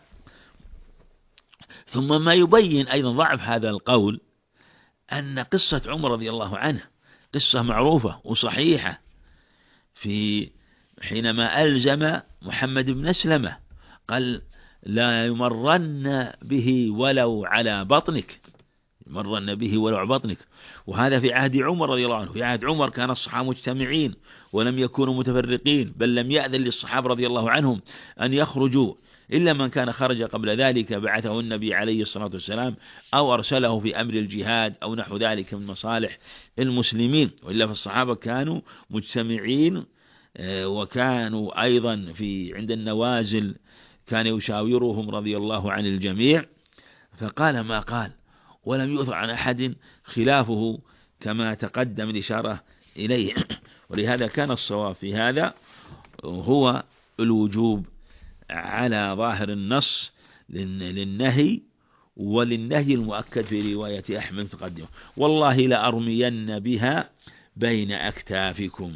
ثم ما يبين أيضا ضعف هذا القول أن قصة عمر رضي الله عنه قصة معروفة وصحيحة، في حينما ألزم محمد بن أسلمة قال لا يمرن به ولو على بطنك، يمرن به ولو على بطنك. وهذا في عهد عمر رضي الله عنه. في عهد عمر كان الصحابة مجتمعين ولم يكونوا متفرقين، بل لم يأذن للصحابة رضي الله عنهم أن يخرجوا إلا من كان خرج قبل ذلك بعثه النبي عليه الصلاة والسلام أو أرسله في أمر الجهاد أو نحو ذلك من مصالح المسلمين. وإلا فالصحابة كانوا مجتمعين، وكانوا أيضا في عند النوازل كان يشاورهم رضي الله عن الجميع. فقال ما قال ولم يؤثر عن أحد خلافه كما تقدم الإشارة إليه. ولهذا كان الصواب في هذا هو الوجوب على ظاهر النص للنهي، وللنهي المؤكد في رواية أحمد تقدم والله لأرمين بها بين أكتافكم.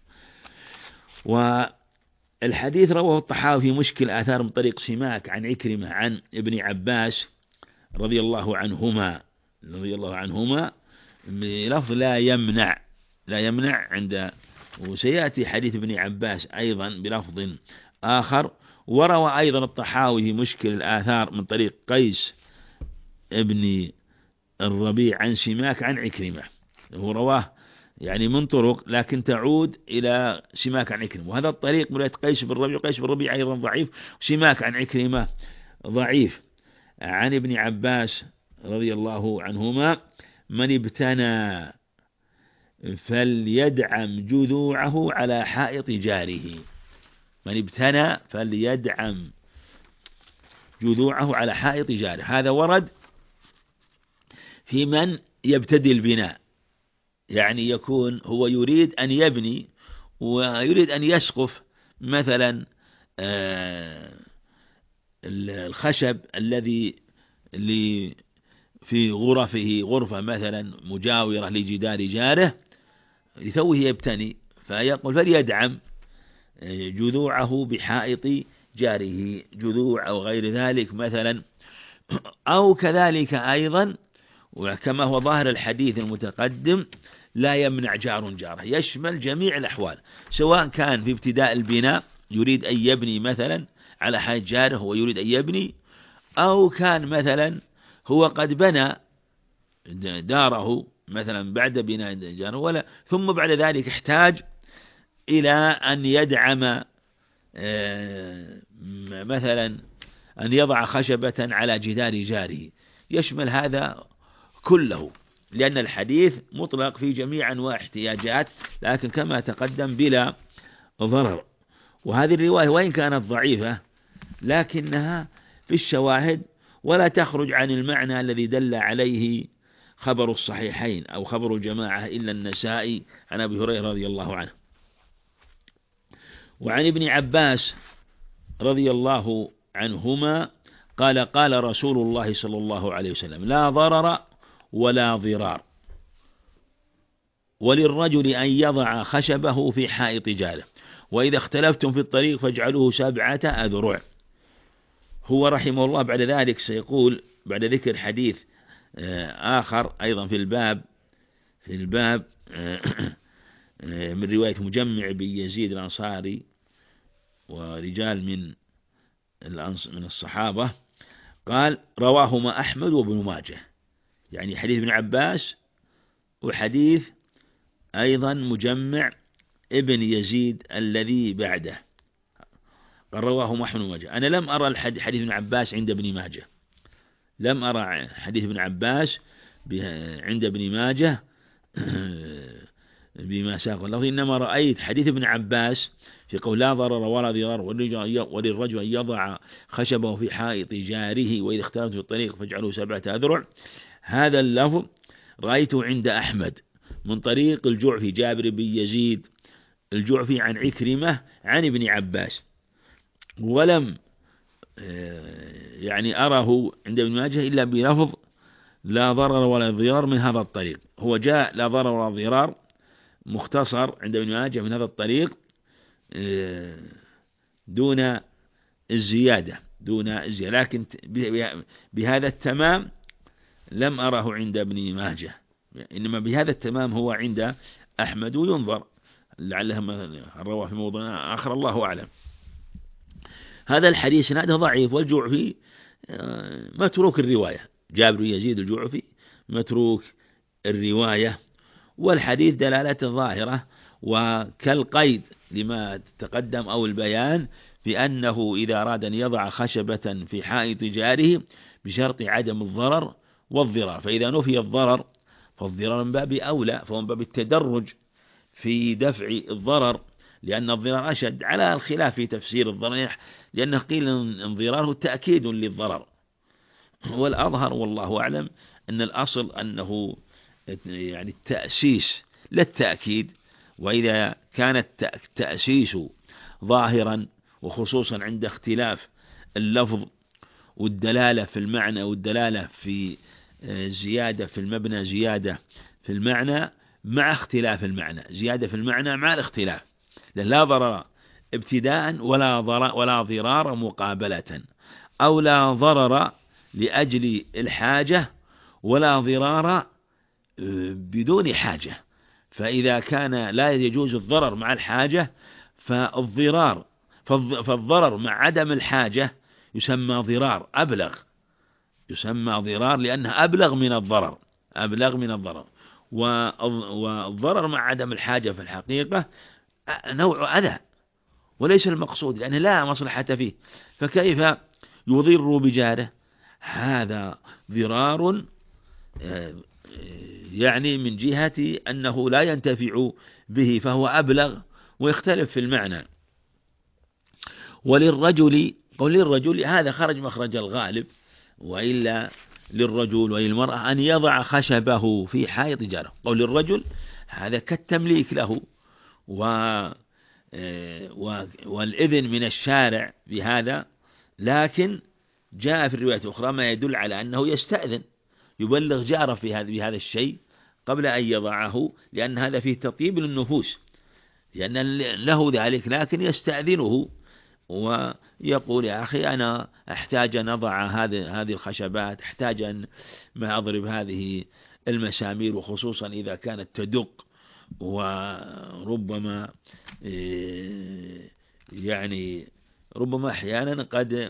والحديث رواه الطحاوي في مشكل آثار من طريق سماك عن عكرمة عن ابن عباس رضي الله عنهما رضي الله عنهما بلفظ لا يمنع لا يمنع عند، وسيأتي حديث ابن عباس أيضا بلفظ آخر. وروى أيضا الطحاوي في مشكل الآثار من طريق قيس ابن الربيع عن سماك عن عكرمة، هو رواه يعني من طرق لكن تعود إلى سماك عن عكرمة. وهذا الطريق من قيس بن الربيع، قيس بن الربيع أيضا ضعيف، سماك عن عكرمة ضعيف. عن ابن عباس رضي الله عنهما من ابتنى فليدعم جذوعه على حائط جاره، من ابتنى فليدعم جذوعه على حائط جاره. هذا ورد في من يبتدي البناء، يعني يكون هو يريد أن يبني ويريد أن يسقف مثلا الخشب الذي في غرفه غرفة مثلا مجاورة لجدار جاره لتوه يبتني، فيقول فليدعم جذوعه بحائط جاره، جذوع أو غير ذلك مثلا. أو كذلك أيضا وكما هو ظاهر الحديث المتقدم لا يمنع جار جاره، يشمل جميع الأحوال، سواء كان في ابتداء البناء يريد أن يبني مثلا على حائط جاره ويريد أن يبني، أو كان مثلا هو قد بنى داره مثلا بعد بناء جاره ولا ثم بعد ذلك احتاج إلى أن يدعم مثلا أن يضع خشبة على جدار جاره، يشمل هذا كله، لأن الحديث مطلق في جميع أنواع احتياجات لكن كما تقدم بلا ضرر. وهذه الرواية وإن كانت ضعيفة لكنها في الشواهد ولا تخرج عن المعنى الذي دل عليه خبر الصحيحين أو خبر الجماعة إلا النسائي عن أبي هريرة رضي الله عنه. وعن ابن عباس رضي الله عنهما قال قال رسول الله صلى الله عليه وسلم لا ضرر ولا ضرار، وللرجل أن يضع خشبه في حائط جاره، وإذا اختلفتم في الطريق فاجعلوه سبعة أذرع. هو رحمه الله بعد ذلك سيقول بعد ذكر حديث آخر أيضا في الباب في الباب من رواية مجمع بن يزيد الأنصاري ورجال من من الصحابة قال رواهما أحمد وابن ماجه، يعني حديث ابن عباس وحديث أيضا مجمع ابن يزيد الذي بعده قال رواهما أحمد وابن ماجه. أنا لم أرى الحديث حديث ابن عباس عند ابن ماجه، لم أرى حديث ابن عباس عند ابن ماجه بما ساق اللفظ، إنما رأيت حديث ابن عباس في قول لا ضرر ولا ضرار وللرجل أن يضع خشبه في حائط جاره وإذا اختلفت في الطريق فاجعلوا سبعة أذرع، هذا اللفظ رأيته عند أحمد من طريق الجعفي جابر بن يزيد الجعفي عن عكرمة عن ابن عباس، ولم يعني أره عند ابن ماجه إلا بلفظ لا ضرر ولا ضرار من هذا الطريق. هو جاء لا ضرر ولا ضرار مختصر عند ابن ماجه من هذا الطريق دون الزيادة دون الزيادة، لكن بهذا التمام لم أره عند ابن ماجه، إنما بهذا التمام هو عند أحمد، وينظر لعله رواه في موضوع آخر الله أعلم. هذا الحديث سناده ضعيف، والجعفي متروك الرواية، جابر بن يزيد الجعفي متروك الرواية، والحديث دلالته ظاهرة وكالقيد لما تقدم أو البيان بأنه إذا أراد أن يضع خشبة في حائط جاره بشرط عدم الضرر والضرار، فإذا نفي الضرر فالضرر من باب أولى، فهو من باب التدرج في دفع الضرر، لأن الضرر أشد على الخلاف في تفسير الضرر، لأنه قيل أن ضراره تأكيد للضرر، والأظهر والله أعلم أن الأصل أنه يعني التأسيس لا التأكيد، وإذا كان التأسيس ظاهرا وخصوصا عند اختلاف اللفظ والدلالة في المعنى والدلالة في زيادة في المبنى زيادة في المعنى مع اختلاف المعنى، زيادة في المعنى مع الاختلاف، لا ضرر ابتداء ولا ضرر ولا ضرار مقابلة، أو لا ضرر لأجل الحاجة ولا ضرار بدون حاجة، فإذا كان لا يجوز الضرر مع الحاجة فالضرار فالضرر مع عدم الحاجة يسمى ضرار أبلغ، يسمى ضرار لأنه أبلغ من الضرر أبلغ من الضرر والضرر مع عدم الحاجة في الحقيقة نوع أذى وليس المقصود، لأنه لا مصلحة فيه، فكيف يضر بجاره؟ هذا ضرار يعني من جهة أنه لا ينتفع به فهو أبلغ ويختلف في المعنى. وللرجل قول للرجل هذا خرج مخرج الغالب، وإلا للرجل وللمرأة أن يضع خشبه في حائط جاره، قول للرجل هذا كالتمليك له و والإذن من الشارع بهذا، لكن جاء في الرواية الأخرى ما يدل على أنه يستأذن يبلغ جاره في هذا بهذا الشيء قبل أن يضعه، لأن هذا فيه تطيب للنفوس، لأن له ذلك، لكن يستأذنه ويقول يا أخي أنا أحتاج أن أضع هذه هذه الخشبات، أحتاج أن ما أضرب هذه المسامير، وخصوصا إذا كانت تدق، وربما يعني ربما أحيانا قد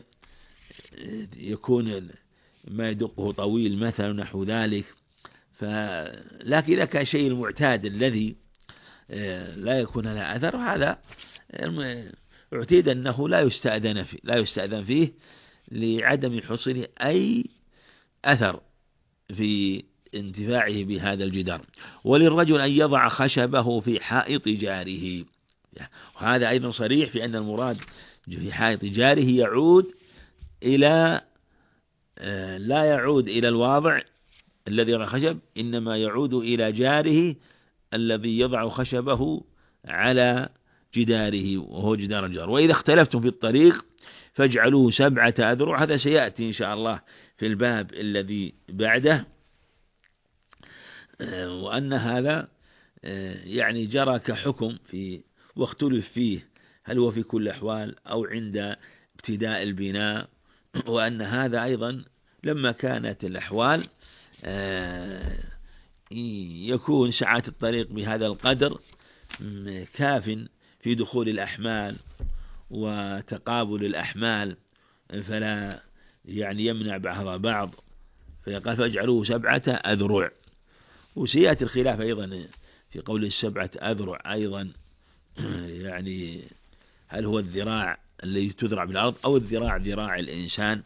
يكون ما يدقه طويل مثلا نحو ذلك، لكن إذا كان شيء المعتاد الذي لا يكون له أثر هذا اعتيد أنه لا يستأذن فيه لا يستأذن فيه لعدم حصول أي أثر في انتفاعه بهذا الجدار. وللرجل أن يضع خشبه في حائط جاره، وهذا أيضا صريح في أن المراد في حائط جاره يعود إلى لا يعود إلى الواضع الذي يضع خشب، إنما يعود إلى جاره الذي يضع خشبه على جداره وهو جدار الجار. وإذا اختلفتم في الطريق فاجعلوه سبعة أذرع، هذا سيأتي إن شاء الله في الباب الذي بعده، وأن هذا يعني جرى كحكم في واختلف فيه هل هو في كل الأحوال أو عند ابتداء البناء، وأن هذا أيضا لما كانت الأحوال يكون سعة الطريق بهذا القدر كاف في دخول الأحمال وتقابل الأحمال، فلا يعني يمنع بعضها بعض، فيقال فاجعلوه سبعة أذرع. وسيأتي الخلاف أيضا في قول السبعة أذرع أيضا، يعني هل هو الذراع الذي تذرع بالأرض أو الذراع ذراع الإنسان،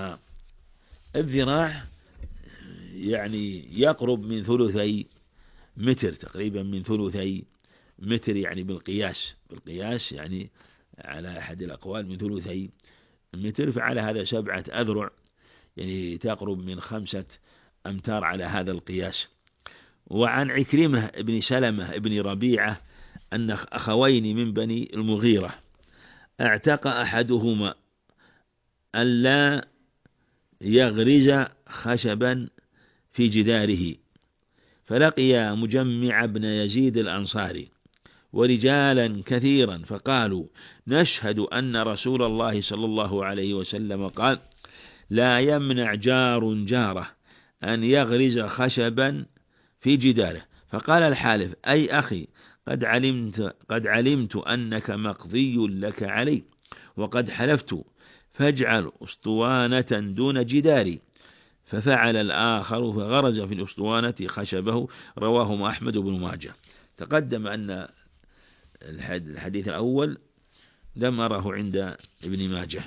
والذراع يعني يقرب من ثلثي متر تقريبا من ثلثي متر، يعني بالقياس بالقياس يعني على أحد الأقوال من ثلثي متر، فعلى هذا سبعة أذرع، يعني تقرب من خمسة أمتار على هذا القياس. وعن عكرمة ابن سلمة ابن ربيعة أن أخوين من بني المغيرة اعتق أحدهما ألا يغرز خشبا في جداره، فلقي مجمع بن يزيد الأنصاري ورجالا كثيرا فقالوا نشهد أن رسول الله صلى الله عليه وسلم قال لا يمنع جار جاره أن يغرز خشبا في جداره. فقال الحالف أي أخي قد علمت قد علمت أنك مقضي لك علي، وقد حلفت فاجعل أسطوانة دون جداري. ففعل الآخر فغرز في الأسطوانة خشبه. رواه أحمد بن ماجه. تقدم أن الحديث الأول لم أره عند ابن ماجه.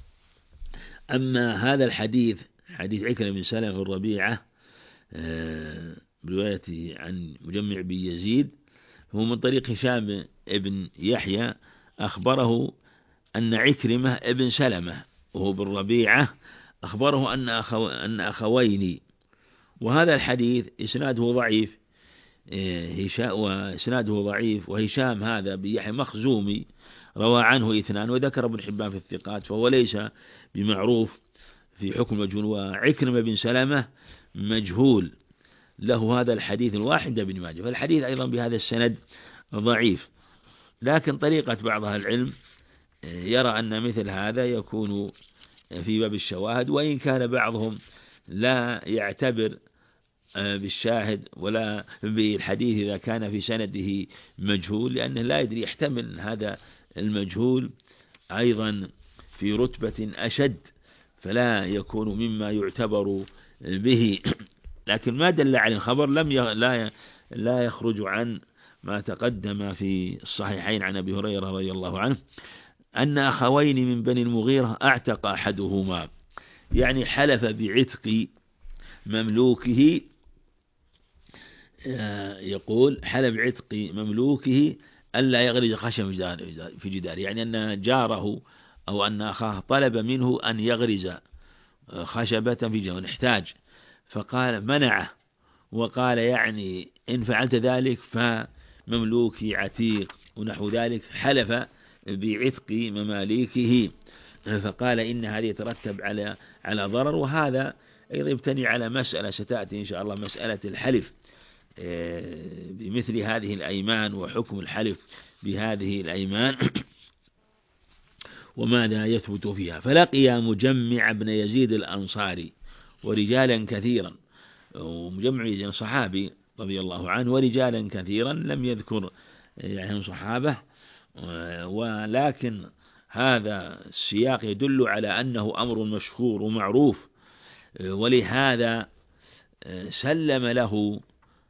أما هذا الحديث حديث عكرمة بن سلمة الربيعة برواية عن مجمع بن يزيد هو من طريق هشام ابن يحيى أخبره أن عكرمة ابن سلمة وهو بالربيعة أخبره أن أخو أن أخوين، وهذا الحديث إسناده ضعيف، هشام وإسناده ضعيف، وهشام هذا بيحيى مخزومي روى عنه اثنان، وذكر ابن حبان في الثقات، فهو ليس بمعروف في حكم مجهول. وعكرمة بن سلمة مجهول له هذا الحديث الواحد ابن ماجه، فالحديث أيضا بهذا السند ضعيف. لكن طريقة بعض أهل العلم يرى أن مثل هذا يكون في باب الشواهد، وإن كان بعضهم لا يعتبر بالشاهد ولا بالحديث إذا كان في سنده مجهول، لأنه لا يدري، يحتمل هذا المجهول أيضا في رتبة أشد فلا يكون مما يعتبر به. لكن ما دل عليه الخبر لم ي... لا لا يخرج عن ما تقدم في الصحيحين عن أبي هريرة رضي الله عنه أن أخوين من بني المغيرة اعتق أحدهما، يعني حلف بعتق مملوكه، يقول حلف بعتق مملوكه ألا يغرز خشم في جدار، يعني أن جاره أو أن أخاه طلب منه أن يغرز خشبة في جدار احتاج، فقال منعه وقال يعني إن فعلت ذلك فمملوكي عتيق ونحو ذلك، حلف بعتق مماليكه، فقال إن هذا يترتب على على ضرر. وهذا أيضا يبتني على مسألة ستأتي إن شاء الله، مسألة الحلف بمثل هذه الأيمان وحكم الحلف بهذه الأيمان وماذا يثبت فيها. فلقي مجمع بن يزيد الأنصاري ورجالا كثيرا، ومجمع يزيد صحابي رضي الله عنه، ورجالا كثيرا لم يذكر يعني صحابة، ولكن هذا السياق يدل على أنه أمر مشهور ومعروف، ولهذا سلم له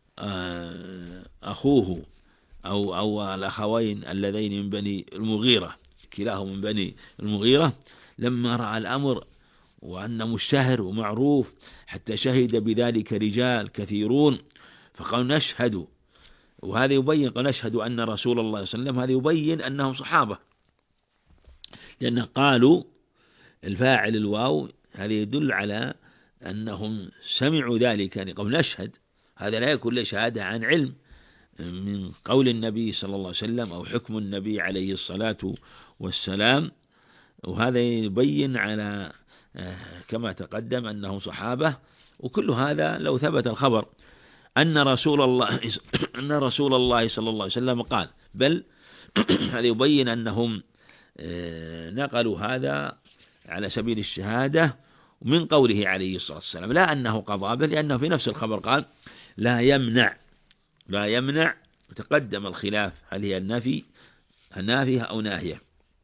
أخوه أو أو الأخوين اللذين من بني المغيرة، كلاهم من بني المغيرة، لما رأى الأمر وأنه مشتهر ومعروف حتى شهد بذلك رجال كثيرون فقالوا نشهد، وهذا يبين قال نشهد أن رسول الله صلى الله عليه وسلم، هذا يبين أنهم صحابة، لأن قالوا الفاعل الواو هذا يدل على أنهم سمعوا ذلك، يعني قالوا نشهد، هذا لا يكون شهادة عن علم من قول النبي صلى الله عليه وسلم أو حكم النبي عليه الصلاة والسلام، وهذا يبين على كما تقدم أنهم صحابة. وكل هذا لو ثبت الخبر أن رسول الله أن رسول الله صلى الله عليه وسلم قال، بل هذا يبين أنهم نقلوا هذا على سبيل الشهادة من قوله عليه الصلاة والسلام، لا أنه قضى، بل لأنه في نفس الخبر قال لا يمنع لا يمنع تقدم الخلاف هل هي النفي نافية أو ناهية.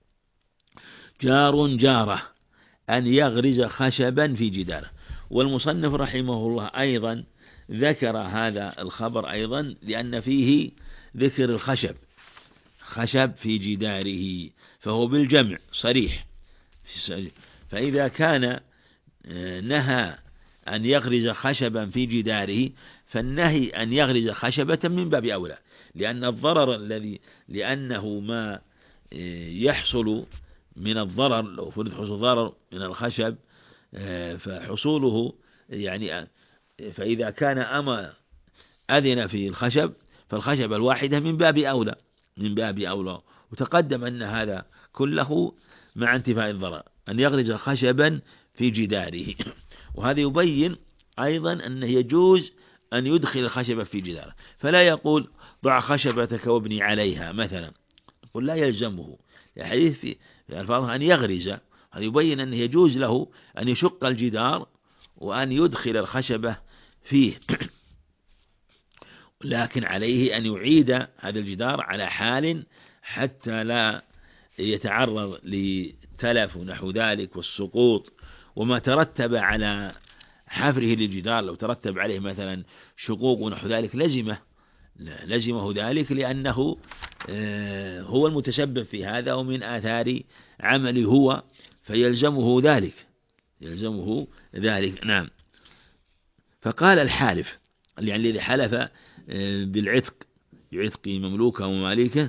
جار جاره أن يغرز خشبا في جداره. والمصنف رحمه الله أيضا ذكر هذا الخبر أيضا لأن فيه ذكر الخشب خشب في جداره، فهو بالجمع صريح. فإذا كان نهى أن يغرز خشبا في جداره فالنهي أن يغرز خشبة من باب أولى، لأن الضرر الذي لأنه ما يحصل من الضرر، لو فرض حصول ضرر من الخشب فحصوله يعني، فإذا كان أما أذن في الخشب فالخشب الواحدة من باب أولى من باب أولى. وتقدم أن هذا كله مع انتفاء الضرر أن يغرز خشبا في جداره. وهذا يبين أيضا أنه يجوز أن يدخل الخشبة في جداره، فلا يقول ضع خشبتك وابني عليها مثلا، يقول لا يلزمه الحديث في الفاظه أن يغرز. هذا يبين أنه يجوز له أن يشق الجدار وأن يدخل الخشبة فيه، لكن عليه أن يعيد هذا الجدار على حال حتى لا يتعرض لتلف ونحو ذلك والسقوط وما ترتب على حفره للجدار. لو ترتب عليه مثلا شقوق ونحو ذلك لزمه لزمه ذلك، لأنه هو المتسبب في هذا ومن آثار عمله هو، فيلزمه ذلك يلزمه ذلك نعم. فقال الحالف يعني الذي حلف بالعتق بعتق مملوكه ومالكه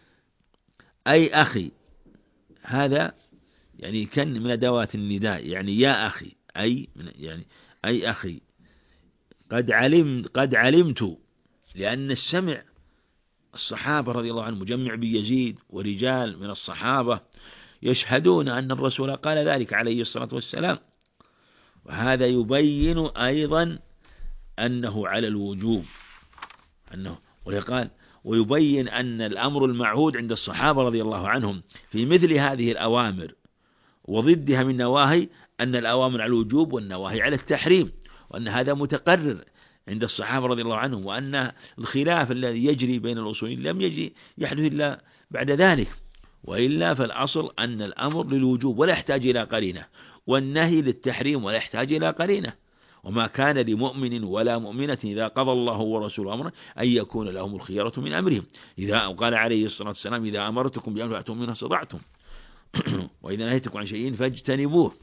أي أخي، هذا يعني كان من أدوات النداء، يعني يا أخي، أي يعني أي أخي قد علمت قد علمت لأن السمع الصحابة رضي الله عنهم مجمع بيزيد ورجال من الصحابة يشهدون أن الرسول قال ذلك عليه الصلاة والسلام. وهذا يبين أيضا أنه على الوجوب أنه ويقال ويبين أن الأمر المعهود عند الصحابة رضي الله عنهم في مثل هذه الأوامر وضدها من نواهي أن الأوامر على الوجوب والنواهي على التحريم، وأن هذا متقرر عند الصحابة رضي الله عنهم، وأن الخلاف الذي يجري بين الأصوليين لم يجي يحدث إلا بعد ذلك، وإلا فالأصل أن الأمر للوجوب ولا يحتاج إلى قرينة، والنهي للتحريم ولا يحتاج إلى قرينة. وما كان لمؤمن ولا مؤمنة إذا قضى الله ورسوله أمرا أن يكون لهم الخيرة من أمرهم، إذا قال عليه الصلاة والسلام إذا أمرتكم بأمر فأتوا منه استطعتم وإذا نهيتكم عن شيء فاجتنبوه.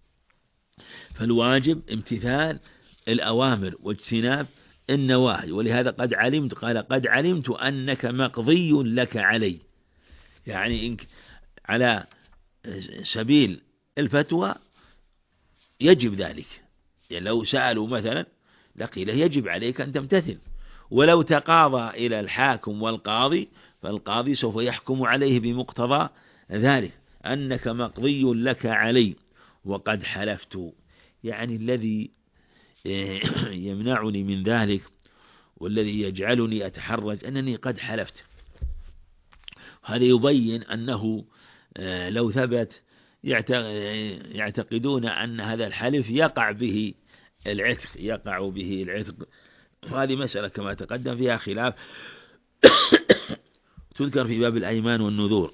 فالواجب امتثال الأوامر واجتناب النواهي. ولهذا قد علمت قال قد علمت أنك مقضي لك علي، يعني إنك على سبيل الفتوى يجب ذلك، يعني لو سألوا مثلا لقيل يجب عليك أن تمتثل، ولو تقاضى إلى الحاكم والقاضي فالقاضي سوف يحكم عليه بمقتضى ذلك أنك مقضي لك علي وقد حلفت. يعني الذي يمنعني من ذلك والذي يجعلني أتحرج أنني قد حلفت. هذا يبين أنه لو ثبت يعتقدون أن هذا الحلف يقع به العتق يقع به العتق وهذه مسألة كما تقدم فيها خلاف تذكر في باب الأيمان والنذور.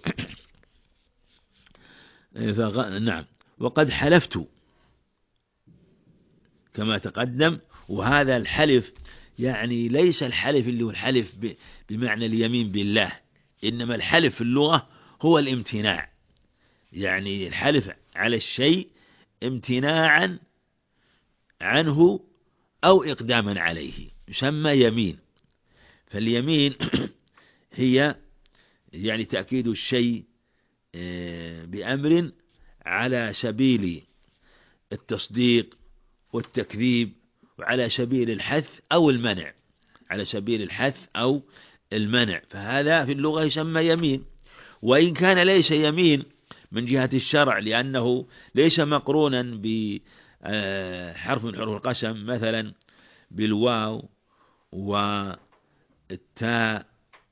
نعم وقد حلفت كما تقدم. وهذا الحلف يعني ليس الحلف اللي هو الحلف بمعنى اليمين بالله، إنما الحلف في اللغة هو الامتناع، يعني الحلف على الشيء امتناعا عنه أو إقداما عليه يسمى يمين. فاليمين هي يعني تأكيد الشيء بأمر على سبيل التصديق والتكذيب وعلى سبيل الحث أو المنع على سبيل الحث أو المنع فهذا في اللغة يسمى يمين. وإن كان ليس يمين من جهة الشرع لأنه ليس مقرونا بحرف من حروف القسم مثلا بالواو والتاء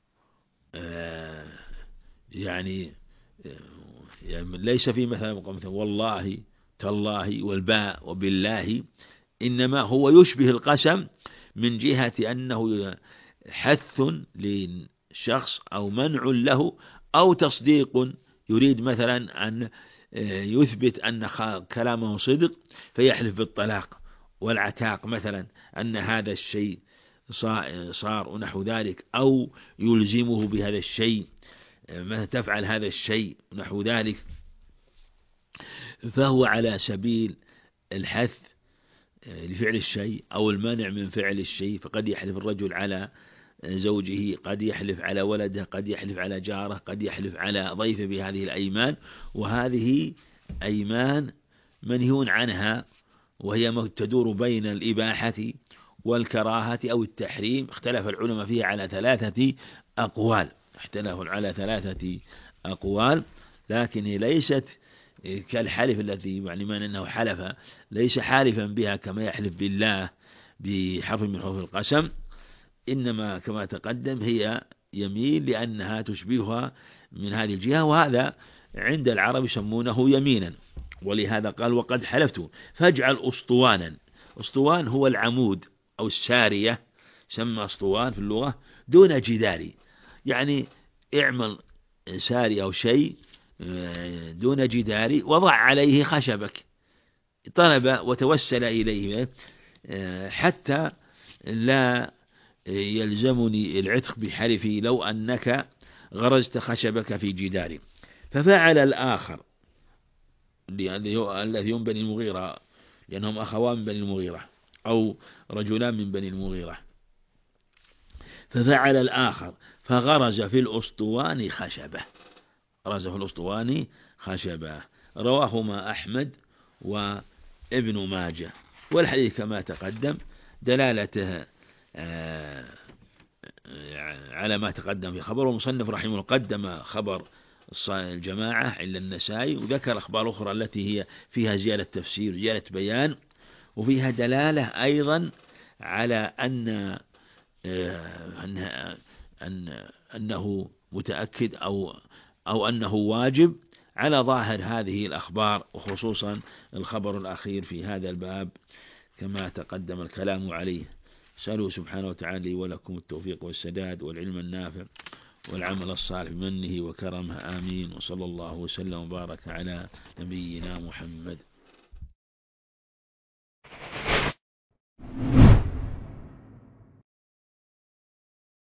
يعني ليس في مثلا والله تالله والباء وبالله، إنما هو يشبه القسم من جهة أنه حث للشخص أو منع له أو تصديق، يريد مثلا أن يثبت أن كلامه صدق فيحلف بالطلاق والعتاق مثلا أن هذا الشيء صار ونحو ذلك، أو يلزمه بهذا الشيء ما تفعل هذا الشيء ونحو ذلك، فهو على سبيل الحث لفعل الشيء أو المانع من فعل الشيء، فقد يحلف الرجل على زوجه، قد يحلف على ولده، قد يحلف على جاره، قد يحلف على ضيفه بهذه الأيمان، وهذه أيمان منهي عنها، وهي تدور بين الإباحة والكراهة أو التحريم. اختلف العلماء فيها على ثلاثة أقوال اختلفوا على ثلاثة أقوال لكن ليست كالحلف الذي يعني من أنه حلف ليس حالفا بها كما يحلف بالله بحرف من حروف القسم، إنما كما تقدم هي يمين لأنها تشبهها من هذه الجهة، وهذا عند العرب يسمونه يمينا، ولهذا قال وقد حلفت فاجعل أسطوانا. أسطوان هو العمود أو السارية، سمى أسطوان في اللغة، دون جدار، يعني اعمل سارية أو شيء دون جدار وضع عليه خشبك، طلب وتوسل إليه حتى لا يلزمني العتق بحلفي لو أنك غرزت خشبك في جداري. ففعل الآخر الذي هم بني المغيرة، لأنهم أخوان من بني المغيرة أو رجلان من بني المغيرة، ففعل الآخر فغرز في الأسطوان خشبة، غرز في الأسطوان خشبة. رواهما أحمد وابن ماجه. والحديث كما تقدم دلالته على ما تقدم في خبر، ومصنف رحمه الله قدم خبر الجماعة إلا النسائي، وذكر أخبار أخرى التي هي فيها زيادة تفسير زيادة بيان، وفيها دلالة أيضا على أن أن أنه متأكد أو أو أنه واجب على ظاهر هذه الأخبار، وخصوصا الخبر الأخير في هذا الباب كما تقدم الكلام عليه. سألوا سبحانه وتعالى لي ولكم التوفيق والسداد والعلم النافع والعمل الصالح بمنه وكرمه، آمين. وصلى الله وسلم وبارك على نبينا محمد.